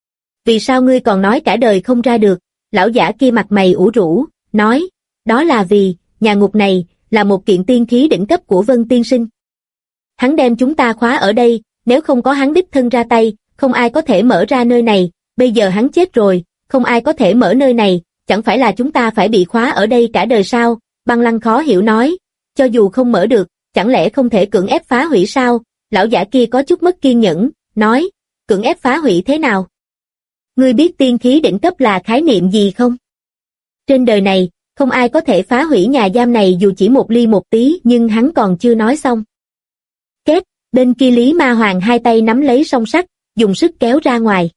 Vì sao ngươi còn nói cả đời không ra được? Lão giả kia mặt mày ủ rũ, nói, đó là vì, nhà ngục này, là một kiện tiên khí đỉnh cấp của Vân Tiên Sinh. Hắn đem chúng ta khóa ở đây, nếu không có hắn đích thân ra tay, không ai có thể mở ra nơi này, bây giờ hắn chết rồi, không ai có thể mở nơi này, chẳng phải là chúng ta phải bị khóa ở đây cả đời sao? Băng Lăng khó hiểu nói, cho dù không mở được, chẳng lẽ không thể cưỡng ép phá hủy sao? Lão giả kia có chút mất kiên nhẫn, nói, cưỡng ép phá hủy thế nào? Ngươi biết tiên khí đỉnh cấp là khái niệm gì không? Trên đời này, không ai có thể phá hủy nhà giam này dù chỉ một ly một tí, nhưng hắn còn chưa nói xong. Kết, bên kia Lý Ma Hoàng hai tay nắm lấy song sắt, dùng sức kéo ra ngoài.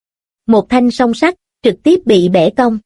Một thanh song sắt, trực tiếp bị bẻ cong.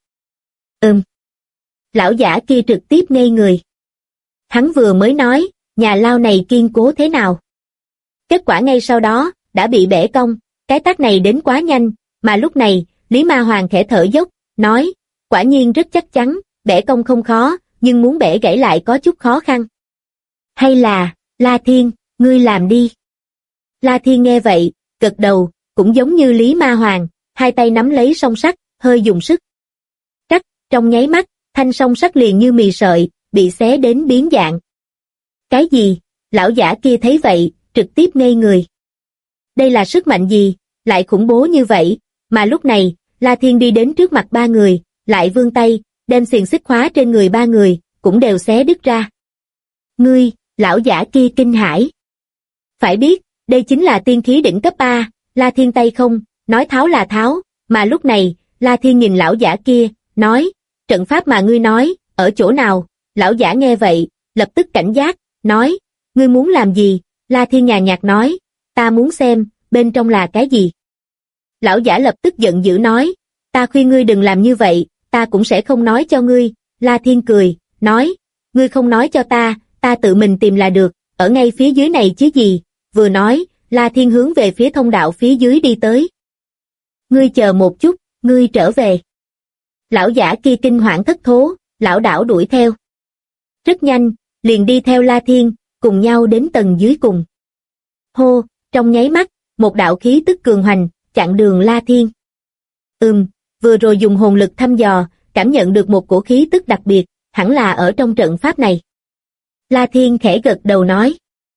Lão giả kia trực tiếp ngây người. Hắn vừa mới nói, nhà lao này kiên cố thế nào? Kết quả ngay sau đó, đã bị bẻ cong, cái tát này đến quá nhanh, mà lúc này, Lý Ma Hoàng khẽ thở dốc, nói, quả nhiên rất chắc chắn, bẻ cong không khó, nhưng muốn bẻ gãy lại có chút khó khăn. Hay là, La Thiên, ngươi làm đi. La Thiên nghe vậy, gật đầu, cũng giống như Lý Ma Hoàng, hai tay nắm lấy song sắt, hơi dùng sức. Cắt, trong nháy mắt, thanh song sắt liền như mì sợi, bị xé đến biến dạng. Cái gì? Lão giả kia thấy vậy, trực tiếp ngây người. Đây là sức mạnh gì, lại khủng bố như vậy, mà lúc này, La Thiên đi đến trước mặt ba người, lại vươn tay, đem xiềng xích khóa trên người ba người, cũng đều xé đứt ra. Ngươi, lão giả kia kinh hãi. Phải biết, đây chính là tiên khí đỉnh cấp A, La Thiên tay không, nói tháo là tháo, mà lúc này, La Thiên nhìn lão giả kia, nói, trận pháp mà ngươi nói, ở chỗ nào? Lão giả nghe vậy, lập tức cảnh giác, nói, ngươi muốn làm gì? La Thiên nhàn nhạt nói, ta muốn xem, bên trong là cái gì? Lão giả lập tức giận dữ nói, ta khuyên ngươi đừng làm như vậy, ta cũng sẽ không nói cho ngươi. La Thiên cười, nói, ngươi không nói cho ta tự mình tìm là được, ở ngay phía dưới này chứ gì. Vừa nói, La Thiên hướng về phía thông đạo phía dưới đi tới. Ngươi chờ một chút, ngươi trở về. Lão giả kia kinh hoảng thất thố, lão đảo đuổi theo. Rất nhanh, liền đi theo La Thiên, cùng nhau đến tầng dưới cùng. Hô, trong nháy mắt, một đạo khí tức cường hoành, chặn đường La Thiên. Vừa rồi dùng hồn lực thăm dò, cảm nhận được một cổ khí tức đặc biệt, hẳn là ở trong trận pháp này. La Thiên khẽ gật đầu nói.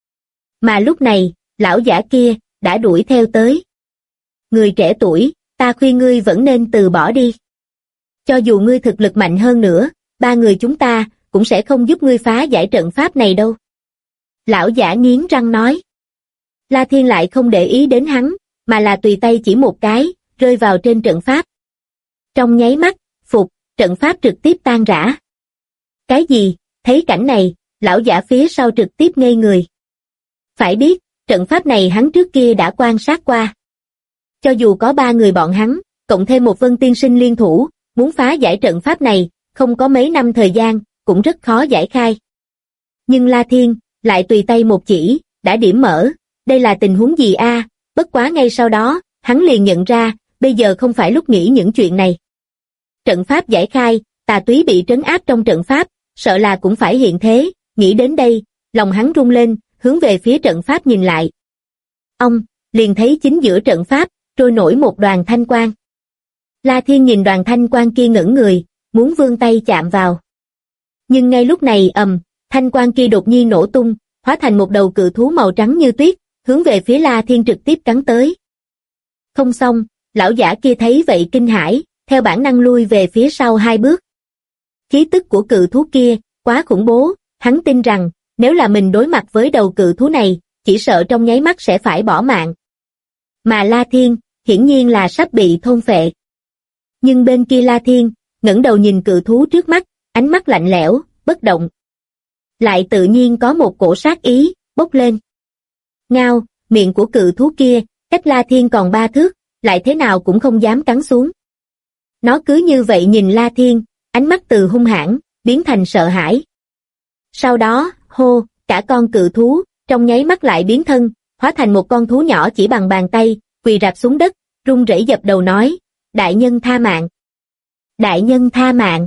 Mà lúc này, lão giả kia, đã đuổi theo tới. Người trẻ tuổi, ta khuyên ngươi vẫn nên từ bỏ đi. Cho dù ngươi thực lực mạnh hơn nữa, ba người chúng ta, cũng sẽ không giúp ngươi phá giải trận pháp này đâu. Lão giả nghiến răng nói. La Thiên lại không để ý đến hắn, mà là tùy tay chỉ một cái, rơi vào trên trận pháp. Trong nháy mắt, trận pháp trực tiếp tan rã. Cái gì? Thấy cảnh này, lão giả phía sau trực tiếp ngây người. Phải biết, trận pháp này hắn trước kia đã quan sát qua. Cho dù có ba người bọn hắn, cộng thêm một Vân Tiên Sinh liên thủ, muốn phá giải trận pháp này, không có mấy năm thời gian, cũng rất khó giải khai. Nhưng La Thiên, lại tùy tay một chỉ, đã điểm mở, đây là tình huống gì a? Bất quá ngay sau đó, hắn liền nhận ra, bây giờ không phải lúc nghĩ những chuyện này. Trận pháp giải khai, tà túy bị trấn áp trong trận pháp, sợ là cũng phải hiện thế, nghĩ đến đây, lòng hắn rung lên, hướng về phía trận pháp nhìn lại. Ông, liền thấy chính giữa trận pháp, trôi nổi một đoàn thanh quang. La Thiên nhìn đoàn thanh quang kia ngẩn người, muốn vươn tay chạm vào. Nhưng ngay lúc này thanh quang kia đột nhiên nổ tung, hóa thành một đầu cự thú màu trắng như tuyết, hướng về phía La Thiên trực tiếp cắn tới. Không xong, lão giả kia thấy vậy kinh hãi, theo bản năng lui về phía sau hai bước. Khí tức của cự thú kia, quá khủng bố, hắn tin rằng, nếu là mình đối mặt với đầu cự thú này, chỉ sợ trong nháy mắt sẽ phải bỏ mạng. Mà La Thiên, hiển nhiên là sắp bị thôn phệ. Nhưng bên kia La Thiên, ngẩng đầu nhìn cự thú trước mắt, ánh mắt lạnh lẽo, bất động. Lại tự nhiên có một cổ sát ý, bốc lên. Ngao, miệng của cự thú kia, cách La Thiên còn 3 thước, lại thế nào cũng không dám cắn xuống. Nó cứ như vậy nhìn La Thiên, ánh mắt từ hung hãn, biến thành sợ hãi. Sau đó, cả con cự thú, trong nháy mắt lại biến thân, hóa thành một con thú nhỏ chỉ bằng bàn tay, quỳ rạp xuống đất, run rẩy dập đầu nói, đại nhân tha mạng. Đại nhân tha mạng,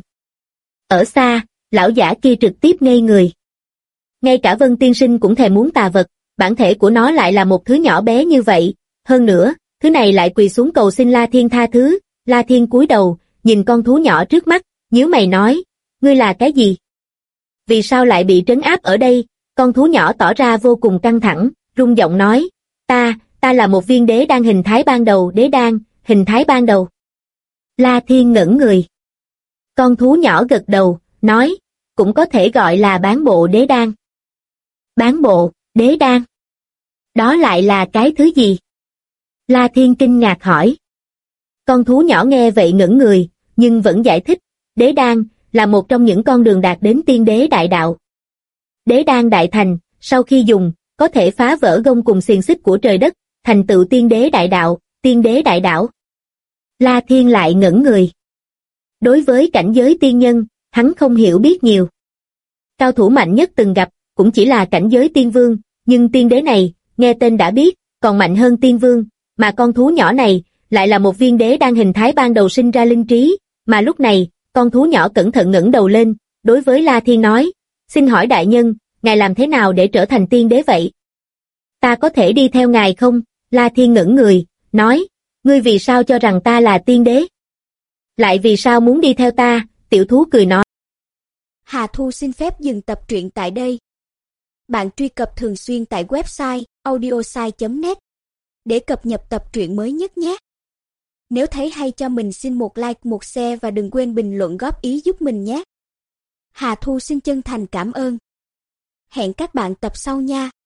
Ở xa, lão giả kia trực tiếp ngây người. Ngay cả Vân Tiên Sinh cũng thèm muốn tà vật, bản thể của nó lại là một thứ nhỏ bé như vậy, hơn nữa, thứ này lại quỳ xuống cầu xin La Thiên tha thứ. La Thiên cúi đầu, nhìn con thú nhỏ trước mắt, nhíu mày nói, ngươi là cái gì? Vì sao lại bị trấn áp ở đây? Con thú nhỏ tỏ ra vô cùng căng thẳng, rung giọng nói, ta là một viên đế đan hình thái ban đầu, đế đan, hình thái ban đầu. La Thiên ngẩn người. Con thú nhỏ gật đầu, nói, cũng có thể gọi là bán bộ đế đan. Bán bộ, đế đan. Đó lại là cái thứ gì? La Thiên kinh ngạc hỏi. Con thú nhỏ nghe vậy ngẩn người, nhưng vẫn giải thích, đế đan là một trong những con đường đạt đến tiên đế đại đạo. Đế đan đại thành, sau khi dùng, có thể phá vỡ gông cùng xiềng xích của trời đất, thành tựu tiên đế đại đạo, tiên đế đại đạo. La Thiên lại ngẩn người. Đối với cảnh giới tiên nhân, hắn không hiểu biết nhiều. Cao thủ mạnh nhất từng gặp, cũng chỉ là cảnh giới tiên vương, nhưng tiên đế này, nghe tên đã biết, còn mạnh hơn tiên vương, mà con thú nhỏ này, lại là một viên đế đang hình thái ban đầu sinh ra linh trí, Mà lúc này, con thú nhỏ cẩn thận ngẩng đầu lên, đối với La Thiên nói, xin hỏi đại nhân, ngài làm thế nào để trở thành tiên đế vậy? Ta có thể đi theo ngài không? La Thiên ngẩng người, nói, ngươi vì sao cho rằng ta là tiên đế? Lại vì sao muốn đi theo ta? Tiểu thú cười nói. Hà Thu xin phép dừng tập truyện tại đây. Bạn truy cập thường xuyên tại website audiosai.net để cập nhật tập truyện mới nhất nhé. Nếu thấy hay cho mình xin một like, một share và đừng quên bình luận góp ý giúp mình nhé. Hà Thu xin chân thành cảm ơn. Hẹn các bạn tập sau nha.